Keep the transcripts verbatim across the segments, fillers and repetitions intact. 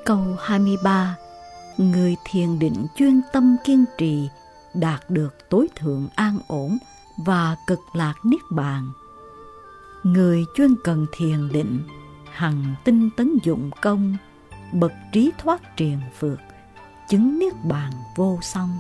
Câu hai mươi ba. Người thiền định chuyên tâm kiên trì đạt được tối thượng an ổn và cực lạc niết bàn. Người chuyên cần thiền định hằng tinh tấn dụng công, bậc trí thoát triền phược, chứng niết bàn vô song.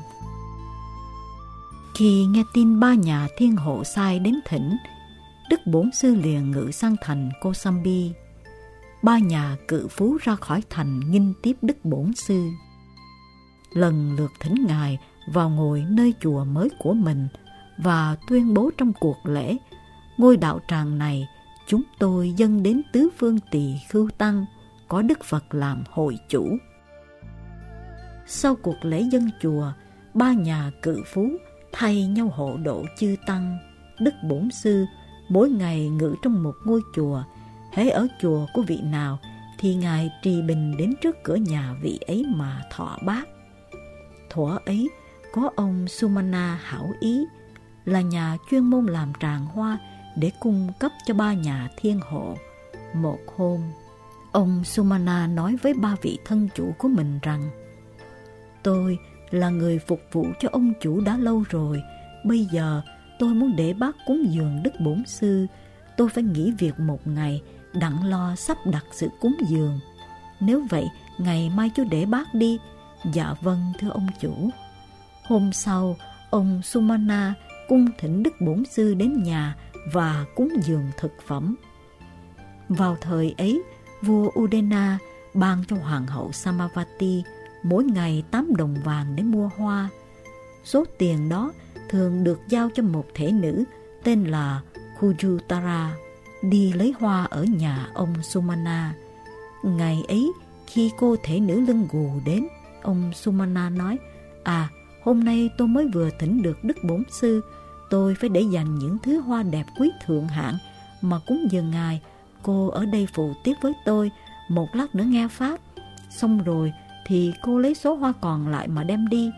Khi nghe tin ba nhà thiên hộ sai đến thỉnh, Đức Bổn Sư liền ngự sang thành Kosambi. Ba nhà cự phú ra khỏi thành nghinh tiếp Đức Bổn Sư, lần lượt thỉnh Ngài vào ngồi nơi chùa mới của mình và tuyên bố trong cuộc lễ: ngôi đạo tràng này chúng tôi dâng đến tứ phương Tỳ Khưu Tăng, có Đức Phật làm hội chủ. Sau cuộc lễ dân chùa, ba nhà cự phú thay nhau hộ độ chư tăng. Đức Bổn Sư mỗi ngày ngự trong một ngôi chùa, hễ ở chùa của vị nào thì Ngài trì bình đến trước cửa nhà vị ấy mà thọ bát. Thuở ấy có ông Sumana hảo ý, là nhà chuyên môn làm tràng hoa để cung cấp cho ba nhà thiên hộ. Một hôm, ông Sumana nói với ba vị thân chủ của mình rằng: tôi là người phục vụ cho ông chủ đã lâu rồi, bây giờ tôi muốn để bác cúng dường Đức Bổn Sư. Tôi phải nghỉ việc một ngày đặng lo sắp đặt sự cúng dường. Nếu vậy, ngày mai chú để bác đi. Dạ vâng, thưa ông chủ. Hôm sau, ông Sumana cung thỉnh Đức Bổn Sư đến nhà và cúng dường thực phẩm. Vào thời ấy, vua Udena ban cho hoàng hậu Samavati mỗi ngày tám đồng vàng để mua hoa. Số tiền đó thường được giao cho một thể nữ tên là Khujutara đi lấy hoa ở nhà ông Sumana. Ngày ấy, khi cô thể nữ lưng gù đến, ông Sumana nói: À, hôm nay tôi mới vừa thỉnh được Đức Bổn Sư, tôi phải để dành những thứ hoa đẹp quý thượng hạng mà cúng dường Ngài. Cô ở đây phụ tiếp với tôi, một lát nữa nghe pháp. Xong rồi thì cô lấy số hoa còn lại mà đem đi.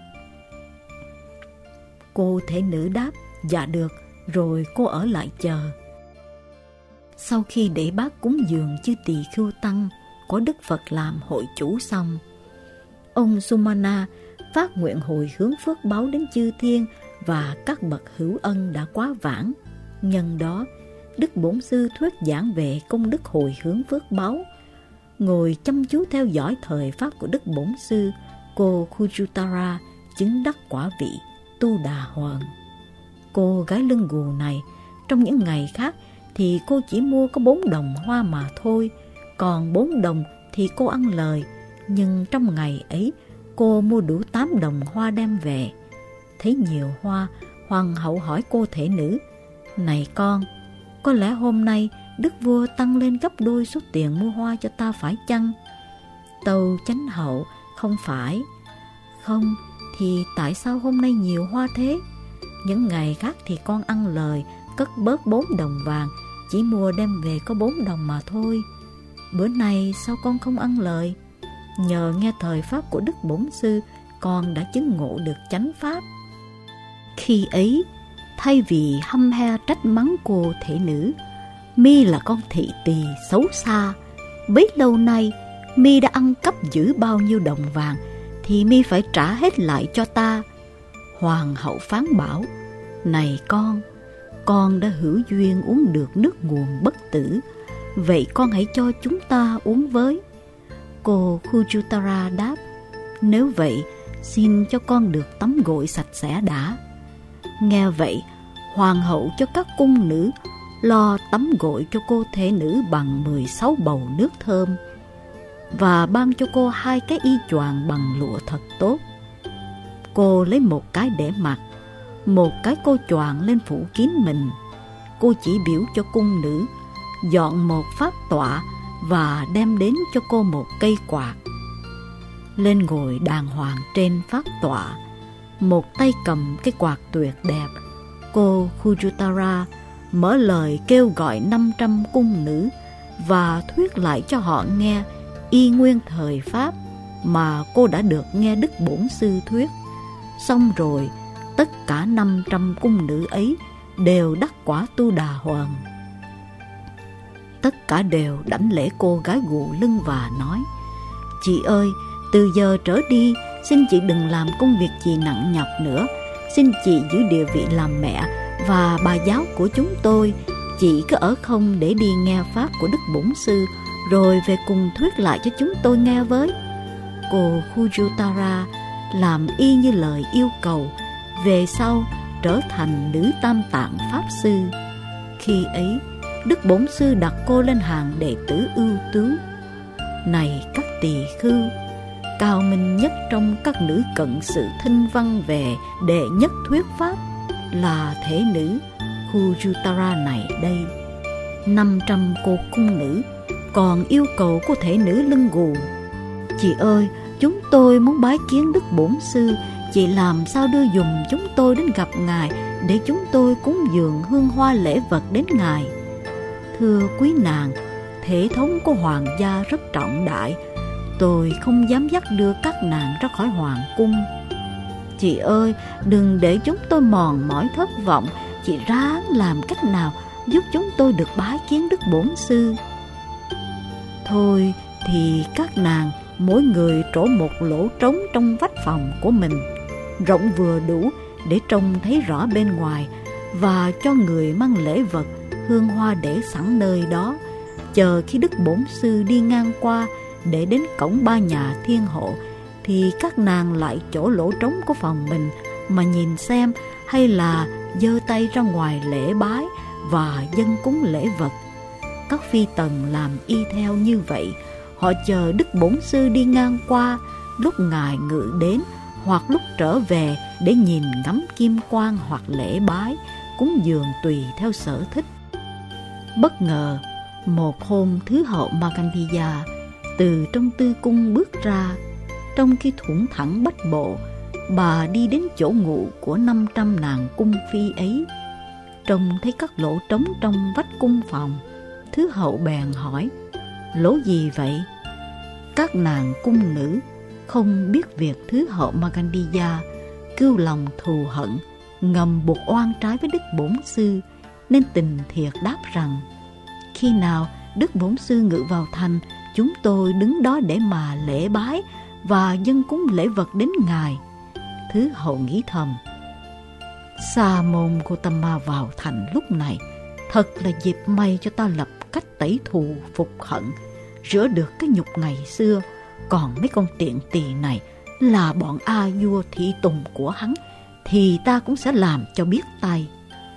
Cô thể nữ đáp: Dạ được, rồi cô ở lại chờ. Sau khi để bác cúng dường chư Tỳ Khưu Tăng, có Đức Phật làm hội chủ xong, ông Sumana phát nguyện hồi hướng phước báu đến chư thiên và các bậc hữu ân đã quá vãng. Nhân đó, Đức Bổn Sư thuyết giảng về công đức hồi hướng phước báu. Ngồi chăm chú theo dõi thời pháp của Đức Bổn Sư, cô Khujutara chứng đắc quả vị Tu Đà Hoàng. Cô gái lưng gù này, trong những ngày khác thì cô chỉ mua có bốn đồng hoa mà thôi, còn bốn đồng thì cô ăn lời. Nhưng trong ngày ấy, cô mua đủ tám đồng hoa đem về. Thấy nhiều hoa, hoàng hậu hỏi cô thể nữ: Này con, có lẽ hôm nay đức vua tăng lên gấp đôi số tiền mua hoa cho ta phải chăng? Tâu chánh hậu: Không phải. Không, thì tại sao hôm nay nhiều hoa thế? Những ngày khác thì con ăn lời, cất bớt bốn đồng vàng, chỉ mua đem về có bốn đồng mà thôi. Bữa nay sao con không ăn lời? Nhờ nghe thời pháp của Đức Bổn Sư, con đã chứng ngộ được chánh pháp. Khi ấy, thay vì hăm he trách mắng cô thể nữ: Mi là con thị tỳ xấu xa, bấy lâu nay mi đã ăn cắp giữ bao nhiêu đồng vàng thì mi phải trả hết lại cho ta. Hoàng hậu phán bảo: Này con, con đã hữu duyên uống được nước nguồn bất tử, vậy con hãy cho chúng ta uống với. Cô Khujutara đáp: Nếu vậy, xin cho con được tắm gội sạch sẽ đã. Nghe vậy, hoàng hậu cho các cung nữ lo tắm gội cho cô thể nữ bằng mười sáu bầu nước thơm và ban cho cô hai cái y choàng bằng lụa thật tốt. Cô lấy một cái để mặc, một cái cô choàng lên phủ kín mình. Cô chỉ biểu cho cung nữ dọn một pháp tọa và đem đến cho cô một cây quạt. Lên ngồi đàng hoàng trên pháp tọa, một tay cầm cái quạt tuyệt đẹp, cô Khujutara mở lời kêu gọi năm trăm cung nữ và thuyết lại cho họ nghe y nguyên thời pháp mà cô đã được nghe Đức Bổn Sư thuyết. Xong rồi, tất cả năm trăm cung nữ ấy đều đắc quả Tu Đà Hoàng. Tất cả đều đảnh lễ cô gái gù lưng và nói: Chị ơi, từ giờ trở đi, xin chị đừng làm công việc gì nặng nhọc nữa. Xin chị giữ địa vị làm mẹ và bà giáo của chúng tôi. Chị cứ ở không để đi nghe pháp của Đức Bổn Sư, rồi về cùng thuyết lại cho chúng tôi nghe với. Cô Khujutara làm y như lời yêu cầu, về sau trở thành nữ Tam Tạng Pháp Sư. Khi ấy, Đức Bổn Sư đặt cô lên hàng đệ tử ưu tú. Này các tỳ khưu, cao minh nhất trong các nữ cận sự thinh văn về đệ nhất thuyết pháp là thể nữ Khujutara này đây. Năm trăm cô cung nữ còn yêu cầu cô thể nữ lưng gù: Chị ơi, chúng tôi muốn bái kiến Đức Bổn Sư. Chị làm sao đưa dùm chúng tôi đến gặp Ngài, để chúng tôi cúng dường hương hoa lễ vật đến Ngài. Thưa quý nàng, thể thống của hoàng gia rất trọng đại, tôi không dám dắt đưa các nàng ra khỏi hoàng cung. Chị ơi, đừng để chúng tôi mòn mỏi thất vọng. Chị ráng làm cách nào giúp chúng tôi được bái kiến Đức Bổn Sư. Thôi thì các nàng mỗi người trổ một lỗ trống trong vách phòng của mình, rộng vừa đủ để trông thấy rõ bên ngoài, và cho người mang lễ vật, hương hoa để sẵn nơi đó, chờ khi Đức Bổn Sư đi ngang qua để đến cổng ba nhà thiên hộ, thì các nàng lại chỗ lỗ trống của phòng mình mà nhìn xem, hay là giơ tay ra ngoài lễ bái và dâng cúng lễ vật. Các phi tần làm y theo như vậy. Họ chờ Đức Bổn Sư đi ngang qua, lúc Ngài ngự đến hoặc lúc trở về, để nhìn ngắm kim quang hoặc lễ bái, cúng dường tùy theo sở thích. Bất ngờ, một hôm Thứ hậu Magandiya từ trong tư cung bước ra. Trong khi thủng thẳng bách bộ, bà đi đến chỗ ngụ của năm trăm nàng cung phi ấy. Trông thấy các lỗ trống trong vách cung phòng, Thứ hậu bèn hỏi: Lỗ gì vậy? Các nàng cung nữ không biết việc Thứ hậu Magandiya cưu lòng thù hận, ngầm buộc oan trái với Đức Bổn Sư, nên tình thiệt đáp rằng: Khi nào Đức Bổn Sư ngự vào thành, chúng tôi đứng đó để mà lễ bái và dâng cúng lễ vật đến Ngài. Thứ hậu nghĩ thầm: Sa môn Gotama vào thành lúc này, thật là dịp may cho ta lập cách tẩy thù phục hận, rửa được cái nhục ngày xưa. Còn mấy con tiện tỳ này là bọn a vua thị tùng của hắn, thì ta cũng sẽ làm cho biết tay.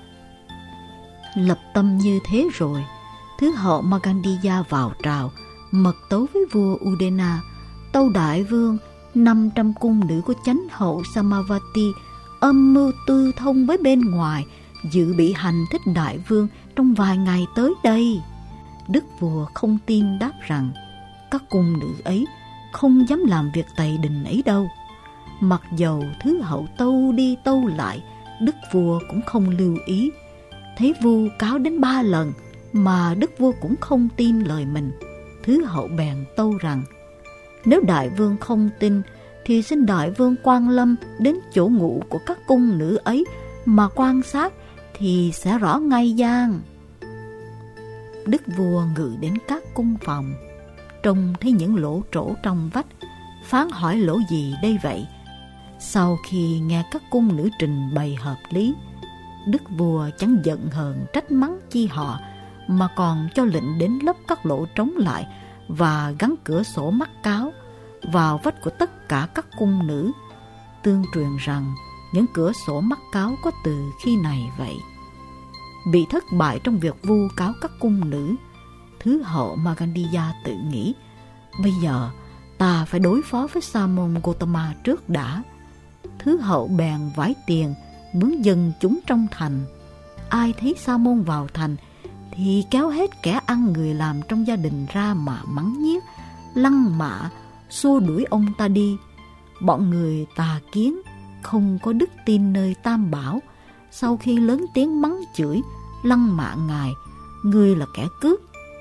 Lập tâm như thế rồi, Thứ hậu Magandiya vào trào, mật tấu với vua Udena, tâu đại vương, năm trăm cung nữ của chánh hậu Samavati âm mưu tư thông với bên ngoài, dự bị hành thích đại vương trong vài ngày tới đây. Đức vua không tin, đáp rằng các cung nữ ấy không dám làm việc tày đình ấy đâu. Mặc dầu Thứ hậu tâu đi tâu lại, đức vua cũng không lưu ý. Thấy vu cáo đến ba lần mà đức vua cũng không tin lời mình, Thứ hậu bèn tâu rằng: Nếu đại vương không tin, thì xin đại vương quan lâm đến chỗ ngụ của các cung nữ ấy mà quan sát, thì sẽ rõ ngay gian. Đức vua ngự đến các cung phòng, trông thấy những lỗ trổ trong vách, phán hỏi: Lỗ gì đây vậy? Sau khi nghe các cung nữ trình bày hợp lý, đức vua chẳng giận hờn trách mắng chi họ, mà còn cho lệnh đến lấp các lỗ trống lại và gắn cửa sổ mắc cáo vào vách của tất cả các cung nữ. Tương truyền rằng những cửa sổ mắc cáo có từ khi này vậy. Bị thất bại trong việc vu cáo các cung nữ, Thứ hậu Magandiya tự nghĩ: Bây giờ ta phải đối phó với Sa môn Gotama trước đã. Thứ hậu bèn vái tiền mướn dân chúng trong thành. Ai thấy Sa môn vào thành thì kéo hết kẻ ăn người làm trong gia đình ra mà mắng nhiếc, lăng mạ, xua đuổi ông ta đi. Bọn người tà kiến không có đức tin nơi Tam Bảo, sau khi lớn tiếng mắng chửi, lăng mạ Ngài: Ngươi là kẻ cướp,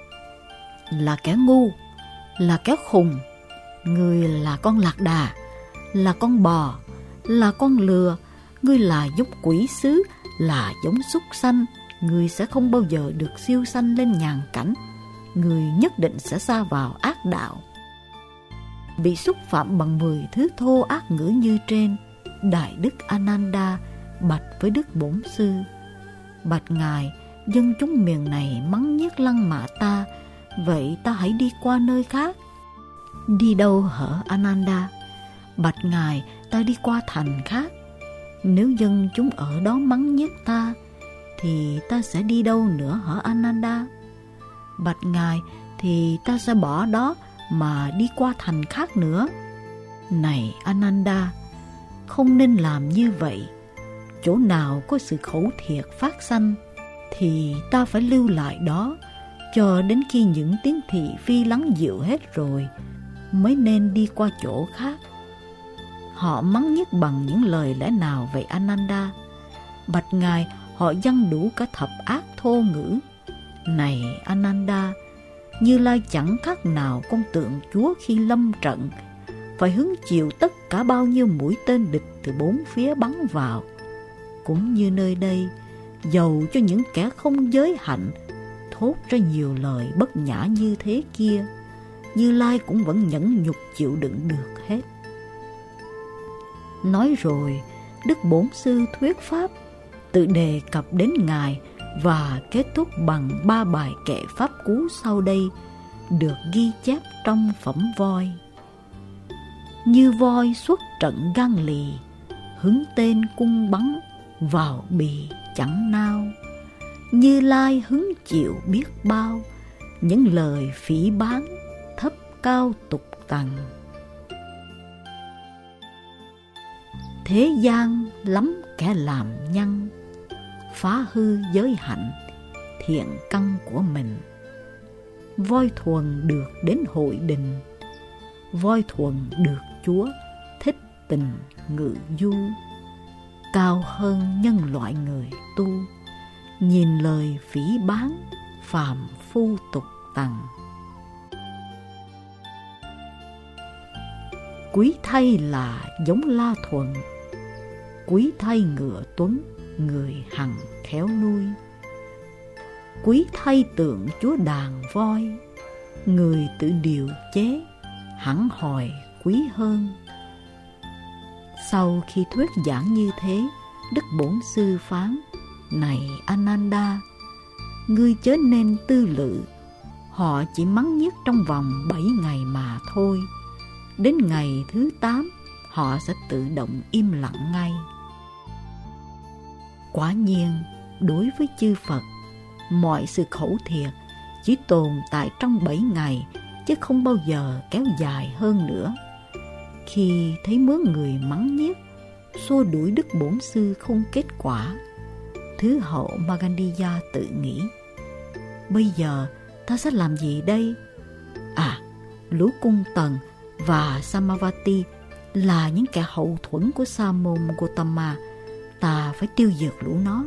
là kẻ ngu, là kẻ khùng, ngươi là con lạc đà, là con bò, là con lừa, ngươi là giống quỷ sứ, là giống súc sanh, ngươi sẽ không bao giờ được siêu sanh lên nhàn cảnh, ngươi nhất định sẽ sa vào ác đạo. bị xúc phạm bằng mười thứ thô ác ngữ như trên, Đại đức Ananda bạch với Đức Bổn Sư: Bạch Ngài, dân chúng miền này mắng nhiếc lăng mạ ta, vậy ta hãy đi qua nơi khác. Đi đâu hở Ananda? Bạch Ngài, ta đi qua thành khác. Nếu dân chúng ở đó mắng nhiếc ta, thì ta sẽ đi đâu nữa hả Ananda? Bạch Ngài, thì ta sẽ bỏ đó mà đi qua thành khác nữa. Này Ananda, không nên làm như vậy. Chỗ nào có sự khẩu thiệt phát sanh, thì ta phải lưu lại đó, cho đến khi những tiếng thị phi lắng dịu hết rồi, mới nên đi qua chỗ khác. Họ mắng nhiếc bằng những lời lẽ nào vậy Ananda? Bạch Ngài, họ dăng đủ cả thập ác thô ngữ. Này Ananda, Như Lai chẳng khác nào con tượng Chúa khi lâm trận, phải hứng chịu tất cả bao nhiêu mũi tên địch từ bốn phía bắn vào. Cũng như nơi đây, dầu cho những kẻ không giới hạnh thốt ra nhiều lời bất nhã như thế kia, Như Lai cũng vẫn nhẫn nhục chịu đựng được hết. Nói rồi, Đức Bổn Sư thuyết pháp, tự đề cập đến Ngài và kết thúc bằng ba bài kệ pháp cú sau đây, được ghi chép trong phẩm voi. Như voi xuất trận gan lì, hứng tên cung bắn vào bì chẳng nao. Như Lai hứng chịu biết bao những lời phỉ báng thấp cao tục tằng. Thế gian lắm kẻ làm nhân, phá hư giới hạnh thiện căn của mình. Voi thuần được đến hội đình, voi thuần được Chúa thích tình ngự du. Cao hơn nhân loại người tu, nhìn lời phỉ báng phàm phu tục tằng. Quý thay là giống La Thuần, quý thay ngựa tuấn người hằng khéo nuôi. Quý thay tượng Chúa đàn voi, người tự điều chế hẳn hồi quý hơn. Sau khi thuyết giảng như thế, Đức Bổn Sư phán: Này Ananda, ngươi chớ nên tư lự. Họ chỉ mắng nhiếc trong vòng bảy ngày mà thôi. Đến ngày thứ tám, họ sẽ tự động im lặng ngay. Quả nhiên, đối với chư Phật, mọi sự khẩu thiệt chỉ tồn tại trong bảy ngày, chứ không bao giờ kéo dài hơn nữa. Khi thấy mớ người mắng nhiếc, xua đuổi Đức Bổn Sư không kết quả, Thứ hậu Magandiya tự nghĩ: bây giờ ta sẽ làm gì đây? À, lũ cung tần và Samavati là những kẻ hậu thuẫn của Sa môn Gotama, ta phải tiêu diệt lũ nó.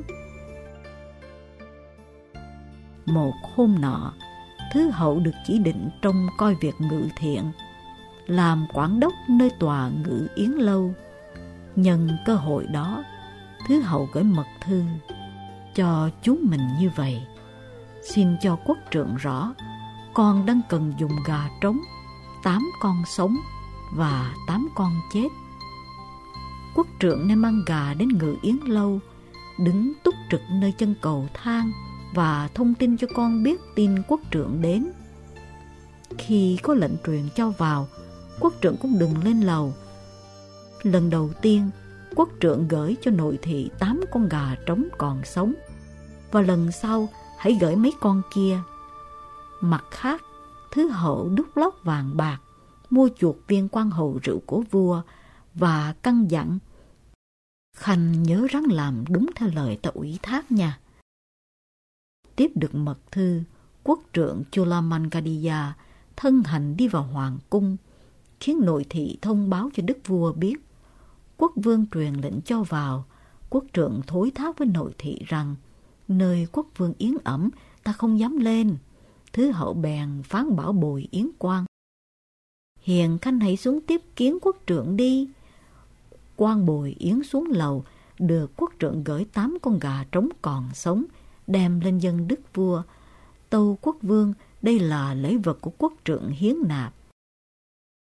Một hôm nọ, Thứ hậu được chỉ định trông coi việc ngự thiện, làm quản đốc nơi tòa ngự yến lâu. Nhân cơ hội đó, Thứ hậu gửi mật thư cho chú mình như vậy: xin cho quốc trượng rõ, con đang cần dùng gà trống, tám con sống và tám con chết. Quốc trượng nên mang gà đến ngự yến lâu, đứng túc trực nơi chân cầu thang và thông tin cho con biết tin quốc trượng đến. Khi có lệnh truyền cho vào, quốc trượng cũng đừng lên lầu. Lần đầu tiên, quốc trượng gửi cho nội thị tám con gà trống còn sống, và lần sau hãy gửi mấy con kia. Mặt khác, Thứ hậu đúc lót vàng bạc, mua chuộc viên quan hầu rượu của vua, và căn dặn: khanh nhớ ráng làm đúng theo lời ta ủy thác nha. Tiếp được mật thư, quốc trượng Chulamangadiya thân hành đi vào hoàng cung, khiến nội thị thông báo cho đức vua biết. Quốc vương truyền lệnh cho vào. Quốc trượng thối thác với nội thị rằng: nơi quốc vương yến ẩm ta không dám lên. Thứ hậu bèn phán bảo bồi yến quan: hiền khanh hãy xuống tiếp kiến quốc trượng đi. Quan bồi yến xuống lầu, được quốc trượng gửi tám con gà trống còn sống, đem lên dân đức vua. Tâu quốc vương, đây là lễ vật của quốc trượng hiến nạp.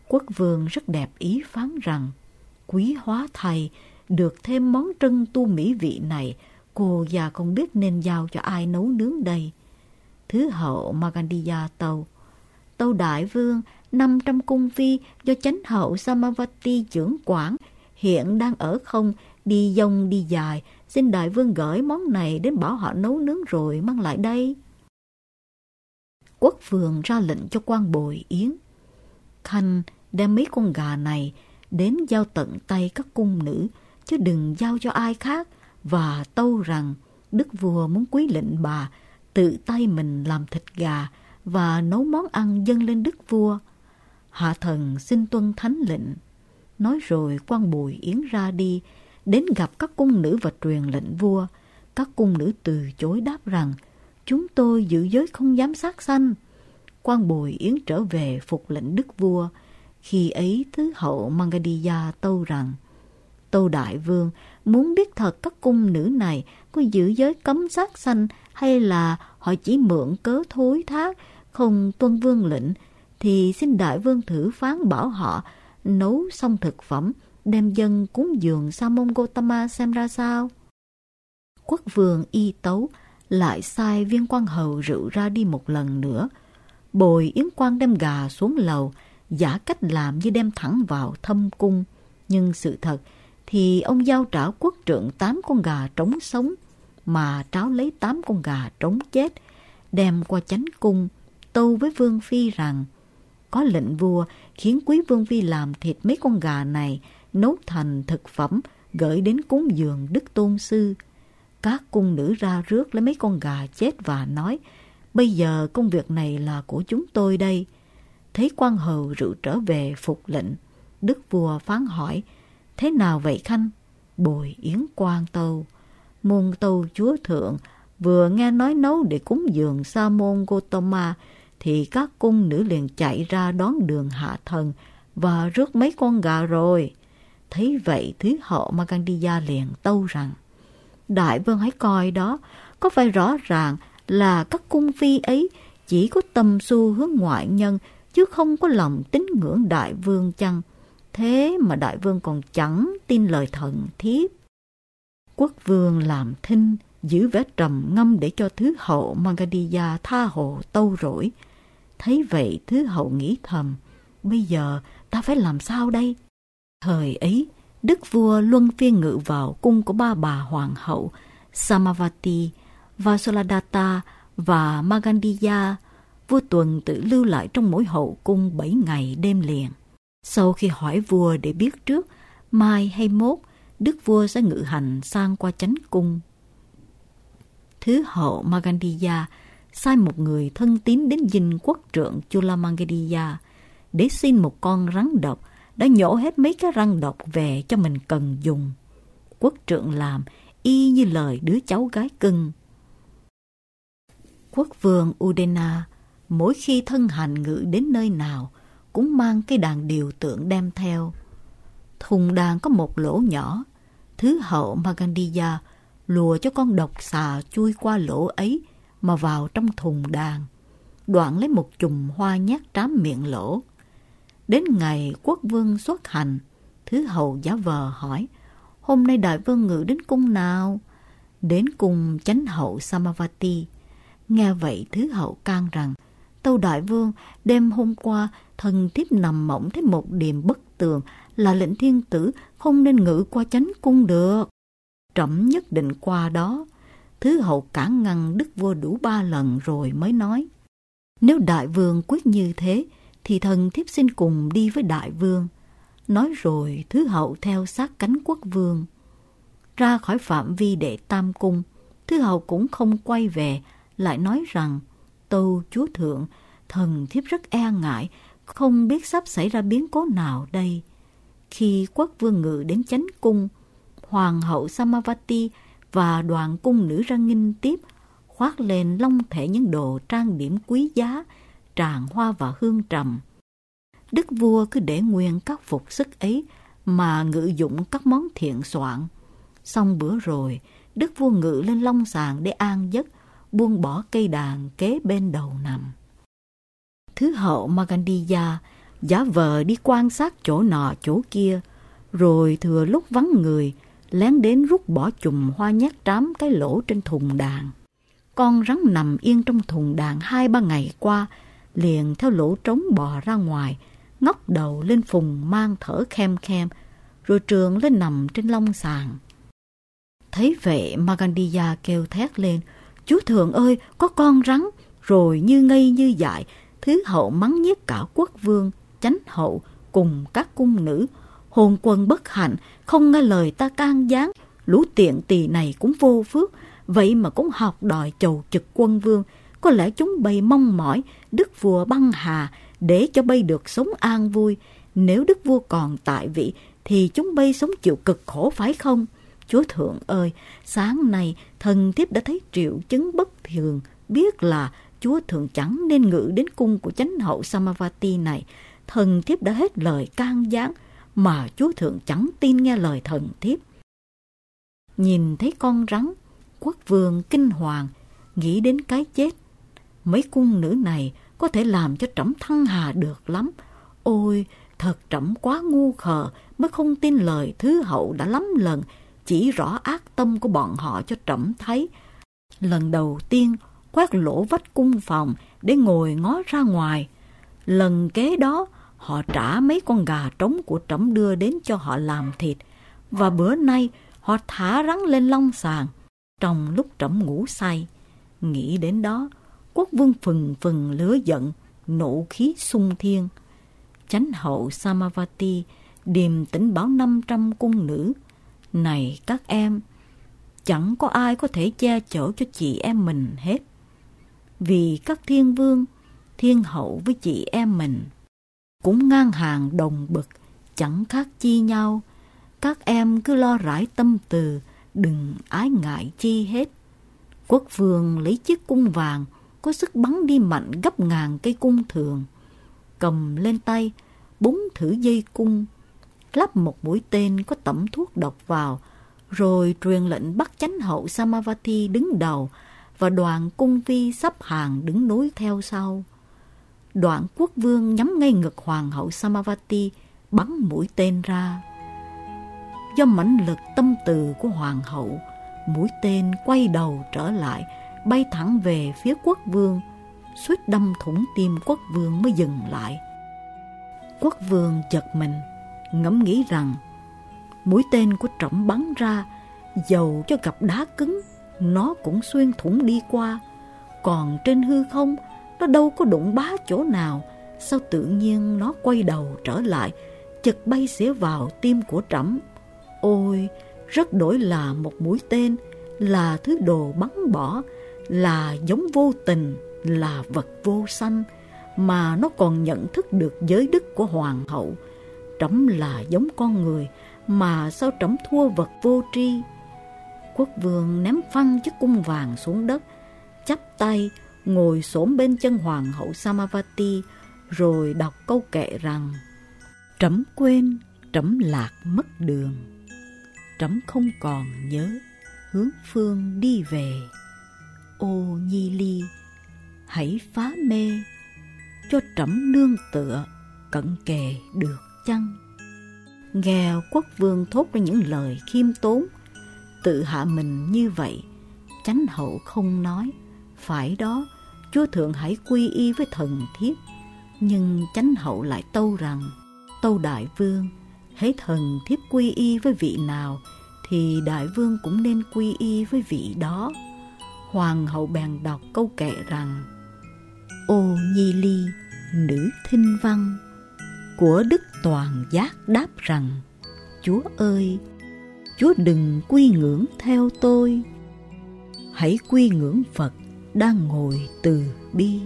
Quốc vương rất đẹp ý phán rằng, quý hóa thay, được thêm món trân tu mỹ vị này, cô già không biết nên giao cho ai nấu nướng đây. Thứ hậu Magandiya tâu, tâu đại vương, năm trăm cung phi do chánh hậu Samavati trưởng quản, hiện đang ở không, đi dông đi dài, xin đại vương gửi món này đến bảo họ nấu nướng rồi mang lại đây. Quốc vương ra lệnh cho quan bồi yến, khanh đem mấy con gà này đến giao tận tay các cung nữ, chứ đừng giao cho ai khác, và tâu rằng đức vua muốn quý lệnh bà tự tay mình làm thịt gà và nấu món ăn dâng lên đức vua. Hạ thần xin tuân thánh lệnh. Nói rồi quan bồi yến ra đi, đến gặp các cung nữ và truyền lệnh vua. Các cung nữ từ chối đáp rằng, chúng tôi giữ giới không dám sát sanh. Quan bồi yến trở về phục lệnh đức vua. Khi ấy thứ hậu Magandiya tâu rằng, tâu đại vương, muốn biết thật các cung nữ này có giữ giới cấm sát sanh hay là họ chỉ mượn cớ thối thác, không tuân vương lệnh, thì xin đại vương thử phán bảo họ nấu xong thực phẩm, đem dâng cúng dường Sa môn Gotama xem ra sao. Quốc vương y tấu, lại sai viên quan hầu rượu ra đi một lần nữa. Bồi yến quan đem gà xuống lầu, giả cách làm như đem thẳng vào thâm cung. Nhưng sự thật thì ông giao trả quốc trượng tám con gà trống sống, mà tráo lấy tám con gà trống chết, đem qua chánh cung, tâu với vương phi rằng, có lệnh vua khiến quý vương phi làm thịt mấy con gà này, nấu thành thực phẩm, gửi đến cúng dường đức tôn sư. Các cung nữ ra rước lấy mấy con gà chết và nói, bây giờ công việc này là của chúng tôi đây. Thấy quan hầu rượu trở về phục lệnh, đức vua phán hỏi, thế nào vậy khanh? Bồi yến quan tâu, môn tâu chúa thượng vừa nghe nói nấu để cúng dường Sa môn Gotama, thì các cung nữ liền chạy ra đón đường hạ thần và rước mấy con gà rồi. Thấy vậy thứ hậu Magandiya liền tâu rằng, đại vương hãy coi đó, có phải rõ ràng là các cung phi ấy chỉ có tâm xu hướng ngoại nhân, chứ không có lòng tín ngưỡng đại vương chăng? Thế mà đại vương còn chẳng tin lời thần thiếp. Quốc vương làm thinh, giữ vẻ trầm ngâm để cho thứ hậu Magandiya tha hồ tâu rỗi. Thấy vậy thứ hậu nghĩ thầm, bây giờ ta phải làm sao đây? Thời ấy, đức vua luân phiên ngự vào cung của ba bà hoàng hậu Samavati, Vasoladatta và Magandiya. Vua tuần tự lưu lại trong mỗi hậu cung bảy ngày đêm liền. Sau khi hỏi vua để biết trước, mai hay mốt, đức vua sẽ ngự hành sang qua chánh cung. Thứ hậu Magandiya sai một người thân tín đến dinh quốc trượng Chulamangadiya để xin một con rắn độc, đã nhổ hết mấy cái răng độc về cho mình cần dùng. Quốc trượng làm y như lời đứa cháu gái cưng. Quốc vương Udena mỗi khi thân hành ngự đến nơi nào cũng mang cái đàn điều tượng đem theo. Thùng đàn có một lỗ nhỏ, thứ hậu Magandiya lùa cho con độc xà chui qua lỗ ấy mà vào trong thùng đàn, đoạn lấy một chùm hoa nhát trám miệng lỗ. Đến ngày quốc vương xuất hành, thứ hậu giả vờ hỏi, hôm nay đại vương ngự đến cung nào? Đến cung chánh hậu Samavati. Nghe vậy thứ hậu can rằng, tâu đại vương, đêm hôm qua thần thiếp nằm mộng thấy một điềm bất tường, là lệnh thiên tử không nên ngự qua chánh cung được. Trẫm nhất định qua đó. Thứ hậu cản ngăn đức vua đủ ba lần rồi mới nói, nếu đại vương quyết như thế thì thần thiếp xin cùng đi với đại vương. Nói rồi thứ hậu theo sát cánh quốc vương. Ra khỏi phạm vi đệ tam cung, thứ hậu cũng không quay về, lại nói rằng, tâu chúa thượng, thần thiếp rất e ngại, không biết sắp xảy ra biến cố nào đây. Khi quốc vương ngự đến chánh cung, hoàng hậu Samavati và đoàn cung nữ ra nghinh tiếp, khoác lên long thể những đồ trang điểm quý giá, tràng hoa và hương trầm. Đức vua cứ để nguyên các phục sức ấy mà ngự dụng các món thiện soạn. Xong bữa rồi, đức vua ngự lên long sàng để an giấc, buông bỏ cây đàn kế bên đầu nằm. Thứ hậu Magandiya giả vờ đi quan sát chỗ nọ chỗ kia, rồi thừa lúc vắng người, lén đến rút bỏ chùm hoa nhát trám cái lỗ trên thùng đàn. Con rắn nằm yên trong thùng đàn hai ba ngày qua, liền theo lỗ trống bò ra ngoài, ngóc đầu lên phùng mang thở khem khem, rồi trườn lên nằm trên lông sàn. Thấy vậy, Magandiya kêu thét lên: "Chúa thượng ơi, có con rắn!" Rồi như ngây như dại, Thứ hậu mắng nhiếc cả quốc vương, chánh hậu cùng các cung nữ. Hồn quân bất hạnh, không nghe lời ta can gián, lũ tiện tỳ này cũng vô phước, vậy mà cũng học đòi chầu trực quân vương. Có lẽ chúng bay mong mỏi đức vua băng hà để cho bay được sống an vui. Nếu đức vua còn tại vị thì chúng bay sống chịu cực khổ phải không? Chúa thượng ơi, sáng nay thần thiếp đã thấy triệu chứng bất thường, biết là chúa thượng chẳng nên ngự đến cung của chánh hậu Samavati này. Thần thiếp đã hết lời can gián, mà chúa thượng chẳng tin nghe lời thần thiếp. Nhìn thấy con rắn, quốc vương kinh hoàng, nghĩ đến cái chết. Mấy cung nữ này có thể làm cho trẫm thăng hà được lắm. Ôi, thật trẫm quá ngu khờ mới không tin lời thứ hậu đã lắm lần chỉ rõ ác tâm của bọn họ cho trẫm thấy. Lần đầu tiên quét lỗ vách cung phòng để ngồi ngó ra ngoài. Lần kế đó họ trả mấy con gà trống của trẫm đưa đến cho họ làm thịt. Và bữa nay họ thả rắn lên long sàn trong lúc trẫm ngủ say. Nghĩ đến đó, quốc vương phừng phừng lửa giận, nộ khí xung thiên. Chánh hậu Samavati điềm tĩnh bảo năm trăm cung nữ: này các em, chẳng có ai có thể che chở cho chị em mình hết. Vì các thiên vương, thiên hậu với chị em mình cũng ngang hàng đồng bậc, chẳng khác chi nhau. Các em cứ lo rải tâm từ, đừng ái ngại chi hết. Quốc vương lấy chiếc cung vàng có sức bắn đi mạnh gấp ngàn cây cung thường, cầm lên tay, búng thử dây cung, lắp một mũi tên có tẩm thuốc độc vào, rồi truyền lệnh bắt chánh hậu Samavati đứng đầu và đoàn cung phi sắp hàng đứng nối theo sau. Đoạn quốc vương nhắm ngay ngực hoàng hậu Samavati, bắn mũi tên ra. Do mãnh lực tâm từ của hoàng hậu, mũi tên quay đầu trở lại, bay thẳng về phía quốc vương, suýt đâm thủng tim quốc vương mới dừng lại. Quốc vương giật mình, ngẫm nghĩ rằng mũi tên của trẫm bắn ra, dầu cho gặp đá cứng, nó cũng xuyên thủng đi qua. Còn trên hư không, nó đâu có đụng bá chỗ nào, sao tự nhiên nó quay đầu trở lại, chực bay xỉa vào tim của trẫm. Ôi, rất đổi là một mũi tên, là thứ đồ bắn bỏ, là giống vô tình, là vật vô sanh, mà nó còn nhận thức được giới đức của hoàng hậu. Trẫm là giống con người, mà sao trẫm thua vật vô tri? Quốc vương ném phăng chiếc cung vàng xuống đất, chắp tay ngồi xổm bên chân hoàng hậu Samavati, rồi đọc câu kệ rằng: trẫm quên, trẫm lạc mất đường, trẫm không còn nhớ hướng phương đi về. Ô Nhi Ly, hãy phá mê, cho trẫm nương tựa cận kề được chăng? Nghe quốc vương thốt ra những lời khiêm tốn, tự hạ mình như vậy, chánh hậu không nói: phải đó, chúa thượng hãy quy y với thần thiếp. Nhưng chánh hậu lại tâu rằng: tâu đại vương, hễ thần thiếp quy y với vị nào thì đại vương cũng nên quy y với vị đó. Hoàng hậu bèn đọc câu kệ rằng: ô Nhi Ly, nữ thinh văn, của đức toàn giác đáp rằng: chúa ơi, chúa đừng quy ngưỡng theo tôi, hãy quy ngưỡng Phật đang ngồi từ bi.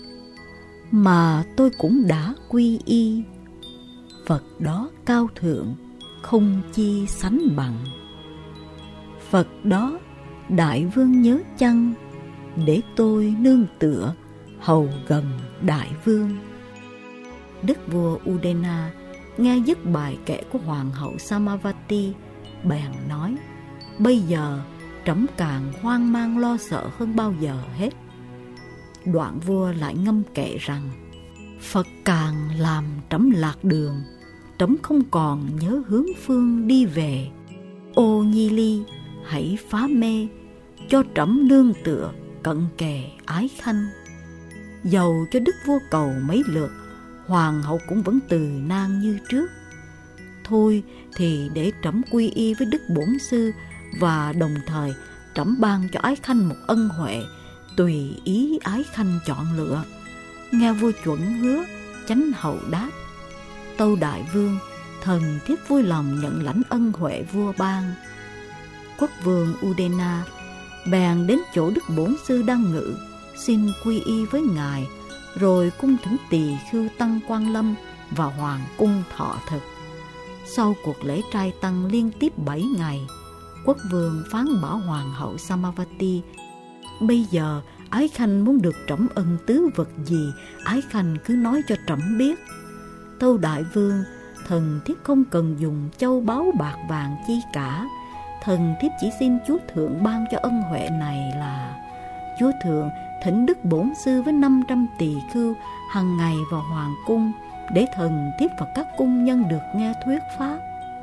Mà tôi cũng đã quy y, Phật đó cao thượng, không chi sánh bằng. Phật đó đại vương nhớ chăng, để tôi nương tựa hầu gần đại vương. Đức vua Udena nghe dứt bài kệ của hoàng hậu Samavati, bèn nói: bây giờ trẫm càng hoang mang lo sợ hơn bao giờ hết. Đoạn vua lại ngâm kệ rằng: Phật càng làm trẫm lạc đường, trẫm không còn nhớ hướng phương đi về. Ô Nhi Ly, hãy phá mê, cho trẫm nương tựa cận kề ái khanh. Dầu cho đức vua cầu mấy lượt, hoàng hậu cũng vẫn từ nan như trước. Thôi thì để trẫm quy y với đức bổn sư, và đồng thời trẫm ban cho ái khanh một ân huệ, tùy ý ái khanh chọn lựa. Nghe vua chuẩn hứa, chánh hậu đáp: Tâu đại vương, thần thiếp vui lòng nhận lãnh ân huệ vua ban. Quốc vương Udena bèn đến chỗ đức bổn sư đang ngự, xin quy y với ngài, rồi cung thỉnh Tỳ Khưu tăng Quan Lâm và hoàng cung thọ thực. Sau cuộc lễ trai tăng liên tiếp bảy ngày, quốc vương phán bảo hoàng hậu Samavati: Bây giờ ái khanh muốn được trẫm ân tứ vật gì, ái khanh cứ nói cho trẫm biết. Tâu đại vương, thần thiếp không cần dùng châu báu bạc vàng chi cả. Thần thiếp chỉ xin chúa thượng ban cho ân huệ này là: chúa thượng thỉnh đức bổn sư với năm trăm tỳ khưu hằng ngày vào hoàng cung, để thần thiếp và các cung nhân được nghe thuyết pháp.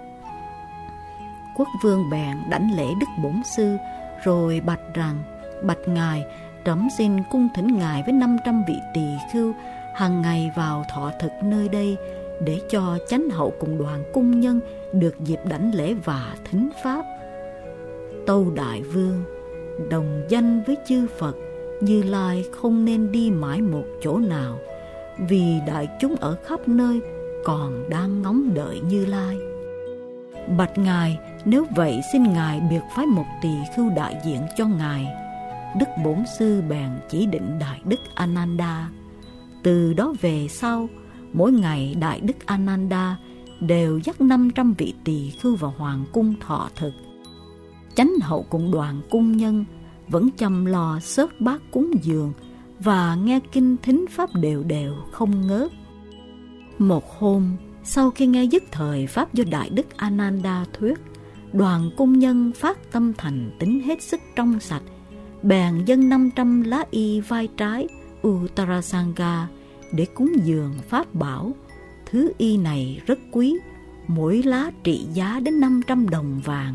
Quốc vương bèn đảnh lễ đức bổn sư, rồi bạch rằng: Bạch ngài, trẫm xin cung thỉnh ngài với năm trăm vị tỳ khưu hằng ngày vào thọ thực nơi đây, để cho chánh hậu cùng đoàn cung nhân được dịp đảnh lễ và thính pháp. Tâu đại vương, đồng danh với chư Phật, Như Lai không nên đi mãi một chỗ nào, vì đại chúng ở khắp nơi còn đang ngóng đợi Như Lai. Bạch ngài, nếu vậy xin ngài biệt phái một tỳ khưu đại diện cho ngài. Đức bổn sư bèn chỉ định đại đức Ananda. Từ đó về sau, mỗi ngày đại đức Ananda đều dắt năm trăm vị tỳ khưu vào hoàng cung thọ thực. Chánh hậu cùng đoàn cung nhân vẫn chăm lo xớt bát cúng dường và nghe kinh thính pháp đều đều không ngớt. Một hôm, sau khi nghe dứt thời pháp do đại đức Ananda thuyết, đoàn cung nhân phát tâm thành tín hết sức trong sạch, bèn dâng năm trăm lá y vai trái Uttarasanga để cúng dường pháp bảo. Thứ y này rất quý, mỗi lá trị giá đến năm trăm đồng vàng.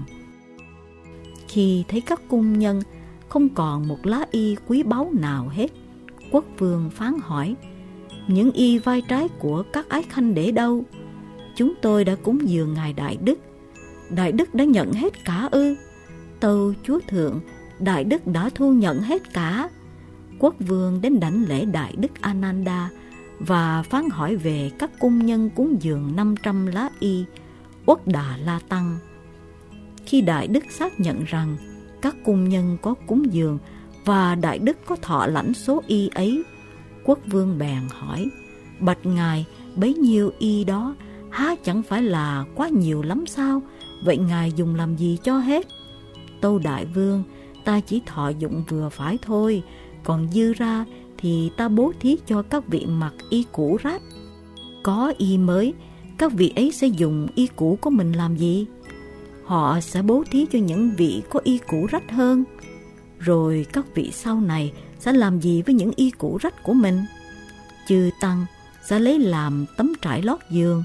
Khi thấy các cung nhân không còn một lá y quý báu nào hết, quốc vương phán hỏi: Những y vai trái của các ái khanh để đâu? Chúng tôi đã cúng dường ngài đại đức. Đại đức đã nhận hết cả ư? Tâu chúa thượng, đại đức đã thu nhận hết cả. Quốc vương đến đảnh lễ đại đức Ananda và phán hỏi về các cung nhân cúng dường năm trăm lá y Uất Đà La Tăng. Khi đại đức xác nhận rằng các cung nhân có cúng dường và đại đức có thọ lãnh số y ấy, quốc vương bèn hỏi: Bạch ngài, bấy nhiêu y đó há chẳng phải là quá nhiều lắm sao? Vậy ngài dùng làm gì cho hết? Tâu đại vương, ta chỉ thọ dụng vừa phải thôi, còn dư ra thì ta bố thí cho các vị mặc y cũ rách. Có y mới, các vị ấy sẽ dùng y cũ của mình làm gì? Họ sẽ bố thí cho những vị có y cũ rách hơn. Rồi các vị sau này sẽ làm gì với những y cũ rách của mình? Chư tăng sẽ lấy làm tấm trải lót giường.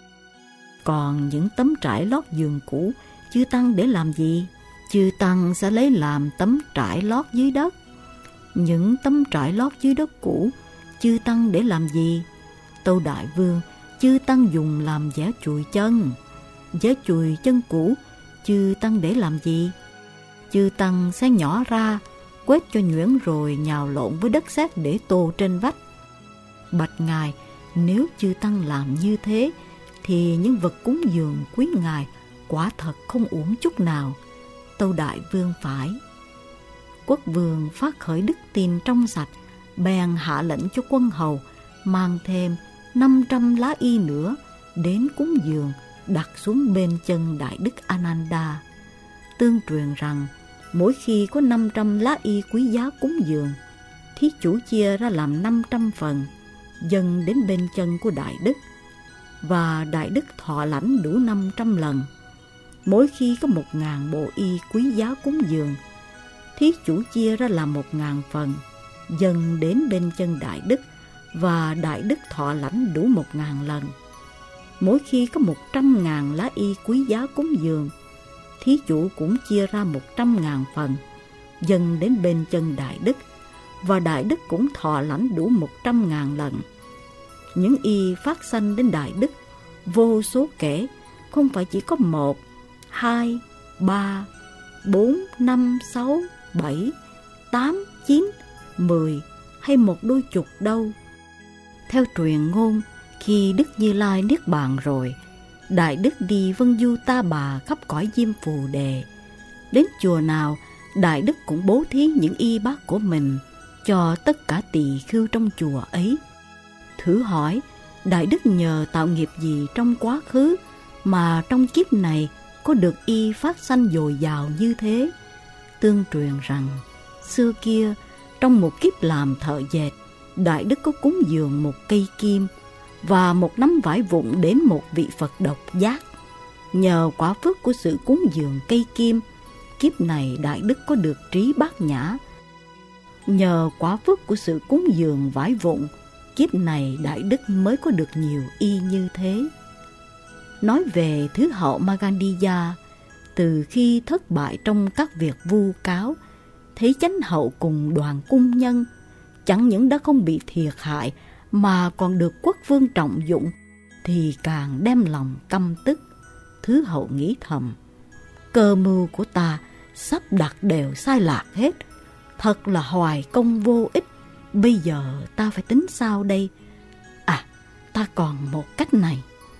Còn những tấm trải lót giường cũ, chư tăng để làm gì? Chư tăng sẽ lấy làm tấm trải lót dưới đất. Những tấm trải lót dưới đất cũ, chư tăng để làm gì? Tâu đại vương, chư tăng dùng làm giẻ chùi chân. Giẻ chùi chân cũ, chư tăng để làm gì? Chư tăng sẽ nhỏ ra, quét cho nhuyễn rồi nhào lộn với đất sét để tô trên vách. Bạch ngài, nếu chư tăng làm như thế, thì những vật cúng dường quý ngài quả thật không uổng chút nào. Tâu đại vương phải. Quốc vương phát khởi đức tin trong sạch, bèn hạ lệnh cho quân hầu mang thêm năm trăm lá y nữa đến cúng dường, đặt xuống bên chân đại đức Ananda. Tương truyền rằng mỗi khi có năm trăm lá y quý giá cúng dường, thí chủ chia ra làm năm trăm phần, dâng đến bên chân của đại đức, và đại đức thọ lãnh đủ năm trăm lần. Mỗi khi có một ngàn bộ y quý giá cúng dường, thí chủ chia ra làm một ngàn phần, dâng đến bên chân đại đức, và Đại Đức thọ lãnh đủ một ngàn lần. Mỗi khi có một trăm ngàn lá y quý giá cúng dường, thí chủ cũng chia ra một trăm ngàn phần, dâng đến bên chân Đại Đức, và Đại Đức cũng thọ lãnh đủ một trăm ngàn lần. Những y phát sanh đến Đại Đức vô số kể, không phải chỉ có một, hai, ba, bốn, năm, sáu, bảy, tám, chín, mười hay một đôi chục đâu. Theo truyền ngôn, khi Đức Như Lai niết bàn rồi, Đại Đức đi vân du ta bà khắp cõi Diêm Phù Đề. Đến chùa nào, Đại Đức cũng bố thí những y bát của mình cho tất cả tỳ khưu trong chùa ấy. Thử hỏi, Đại Đức nhờ tạo nghiệp gì trong quá khứ mà trong kiếp này có được y phát sanh dồi dào như thế? Tương truyền rằng, xưa kia, trong một kiếp làm thợ dệt, Đại Đức có cúng dường một cây kim và một nắm vải vụn đến một vị Phật độc giác. Nhờ quả phước của sự cúng dường cây kim, kiếp này Đại Đức có được trí bát nhã. Nhờ quả phước của sự cúng dường vải vụn, kiếp này Đại Đức mới có được nhiều y như thế. Nói về Thứ Hậu Magandiya, từ khi thất bại trong các việc vu cáo, thấy chánh hậu cùng đoàn cung nhân chẳng những đã không bị thiệt hại mà còn được quốc vương trọng dụng, thì càng đem lòng căm tức. Thứ Hậu nghĩ thầm, cơ mưu của ta sắp đặt đều sai lạc hết, thật là hoài công vô ích. Bây giờ ta phải tính sao đây? À, ta còn một cách này.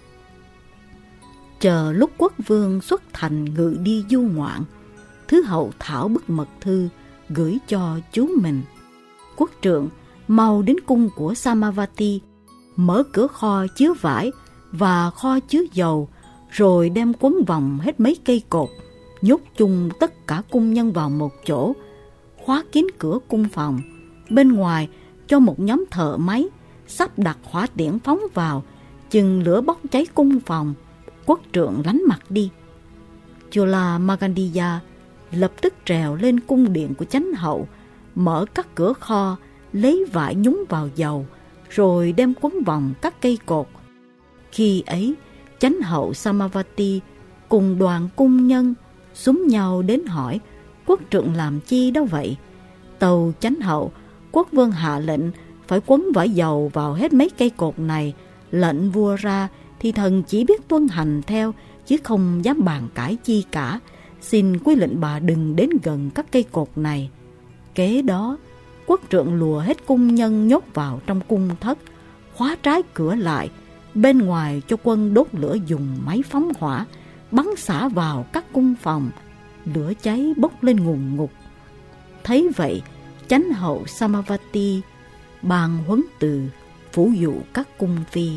Chờ lúc quốc vương xuất thành ngự đi du ngoạn, Thứ Hậu thảo bức mật thư gửi cho chú mình. Quốc trượng, mau đến cung của Samavati, mở cửa kho chứa vải và kho chứa dầu, rồi đem quấn vòng hết mấy cây cột, nhốt chung tất cả cung nhân vào một chỗ, khóa kín cửa cung phòng. Bên ngoài cho một nhóm thợ máy sắp đặt hỏa tiễn phóng vào, chừng lửa bốc cháy cung phòng. Quốc trượng lánh mặt đi. Chula Magandiya lập tức trèo lên cung điện của chánh hậu, mở các cửa kho, lấy vải nhúng vào dầu, rồi đem quấn vòng các cây cột. Khi ấy, chánh hậu Samavati cùng đoàn cung nhân xúm nhau đến hỏi, quốc trượng làm chi đó vậy? Tâu chánh hậu, quốc vương hạ lệnh phải quấn vải dầu vào hết mấy cây cột này. Lệnh vua ra thì thần chỉ biết tuân hành theo, chứ không dám bàn cãi chi cả. Xin quý lệnh bà đừng đến gần các cây cột này. Kế đó, quốc trượng lùa hết cung nhân nhốt vào trong cung thất, khóa trái cửa lại. Bên ngoài cho quân đốt lửa dùng máy phóng hỏa, bắn xả vào các cung phòng. Lửa cháy bốc lên ngùn ngụt. Thấy vậy, chánh hậu Samavati ban huấn từ phủ dụ các cung phi.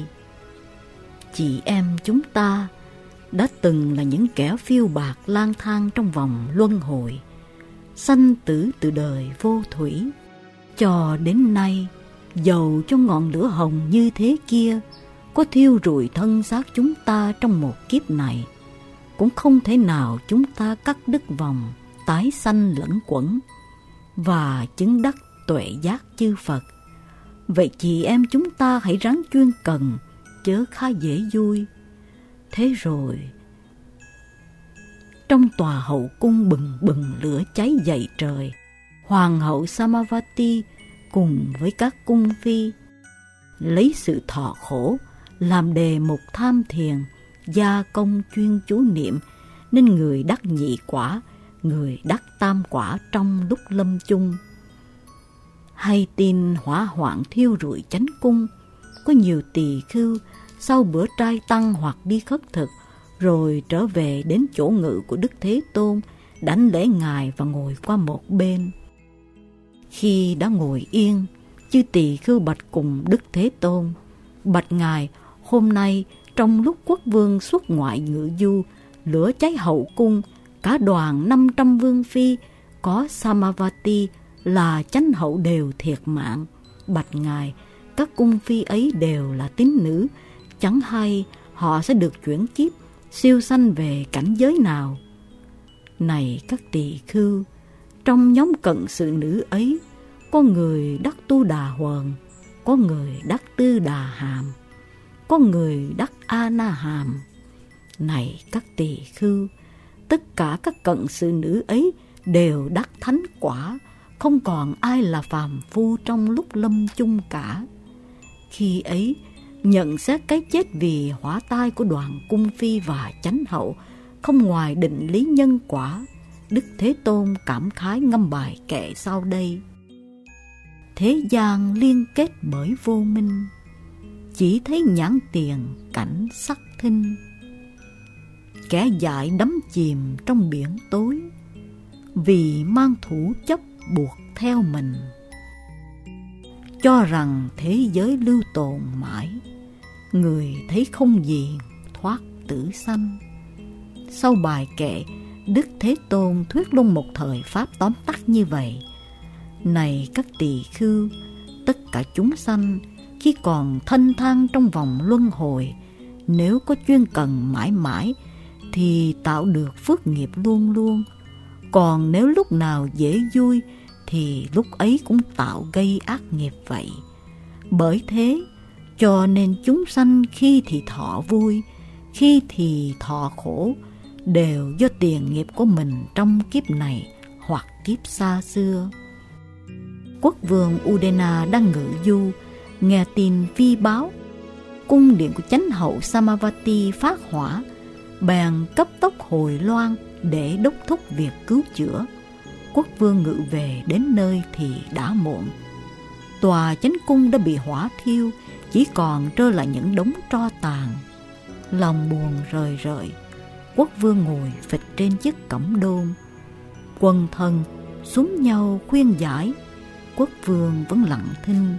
Chị em chúng ta đã từng là những kẻ phiêu bạc lang thang trong vòng luân hồi, sanh tử từ đời vô thủy. Cho đến nay, dầu cho ngọn lửa hồng như thế kia có thiêu rụi thân xác chúng ta trong một kiếp này, cũng không thể nào chúng ta cắt đứt vòng tái sanh lẫn quẩn và chứng đắc tuệ giác chư Phật. Vậy chị em chúng ta hãy ráng chuyên cần, chớ khá dễ vui. Thế rồi, trong tòa hậu cung bừng bừng lửa cháy dậy trời, hoàng hậu Samavati cùng với các cung phi lấy sự thọ khổ làm đề mục tham thiền, gia công chuyên chú niệm, nên người đắc nhị quả, người đắc tam quả trong lúc lâm chung. Hay tin hỏa hoạn thiêu rụi chánh cung, có nhiều tỳ khưu sau bữa trai tăng hoặc đi khất thực, rồi trở về đến chỗ ngự của Đức Thế Tôn, đảnh lễ Ngài và ngồi qua một bên. Khi đã ngồi yên, chư tỳ khưu bạch cùng Đức Thế Tôn: bạch Ngài, hôm nay trong lúc quốc vương xuất ngoại ngự du, lửa cháy hậu cung, cả đoàn năm trăm vương phi có Samavati là chánh hậu đều thiệt mạng. Bạch Ngài, các cung phi ấy đều là tín nữ, chẳng hay họ sẽ được chuyển kiếp siêu sanh về cảnh giới nào? Này các tỳ khưu, trong nhóm cận sự nữ ấy, có người đắc tu đà huần, có người đắc Tư Đà Hàm, có người đắc A Na Hàm. Này các tỳ khưu, tất cả các cận sự nữ ấy đều đắc thánh quả, không còn ai là phàm phu trong lúc lâm chung cả. Khi ấy, nhận xét cái chết vì hỏa tai của Đoàn Cung Phi và Chánh Hậu không ngoài định lý nhân quả, Đức Thế Tôn cảm khái ngâm bài kệ sau đây: thế gian liên kết bởi vô minh, chỉ thấy nhãn tiền cảnh sắc thinh. Kẻ dại đắm chìm trong biển tối, vì mang thủ chấp buộc theo mình. Cho rằng thế giới lưu tồn mãi, người thấy không gì thoát tử sanh. Sau bài kệ, Đức Thế Tôn thuyết luôn một thời pháp tóm tắt như vậy: này các tỳ khưu, tất cả chúng sanh khi còn thênh thang trong vòng luân hồi, nếu có chuyên cần mãi mãi thì tạo được phước nghiệp luôn luôn. Còn nếu lúc nào dễ vui thì lúc ấy cũng tạo gây ác nghiệp vậy. Bởi thế, cho nên chúng sanh khi thì thọ vui, khi thì thọ khổ, đều do tiền nghiệp của mình trong kiếp này hoặc kiếp xa xưa. Quốc vương Udena đang ngự du, nghe tin phi báo cung điện của Chánh Hậu Samavati phát hỏa, bèn cấp tốc hồi loan để đốc thúc việc cứu chữa. Quốc vương ngự về đến nơi thì đã muộn. Tòa chánh cung đã bị hỏa thiêu, chỉ còn trơ lại những đống tro tàn. Lòng buồn rời rợi, quốc vương ngồi phịch trên chiếc cẩm đôn. Quần thần xúm nhau khuyên giải, quốc vương vẫn lặng thinh.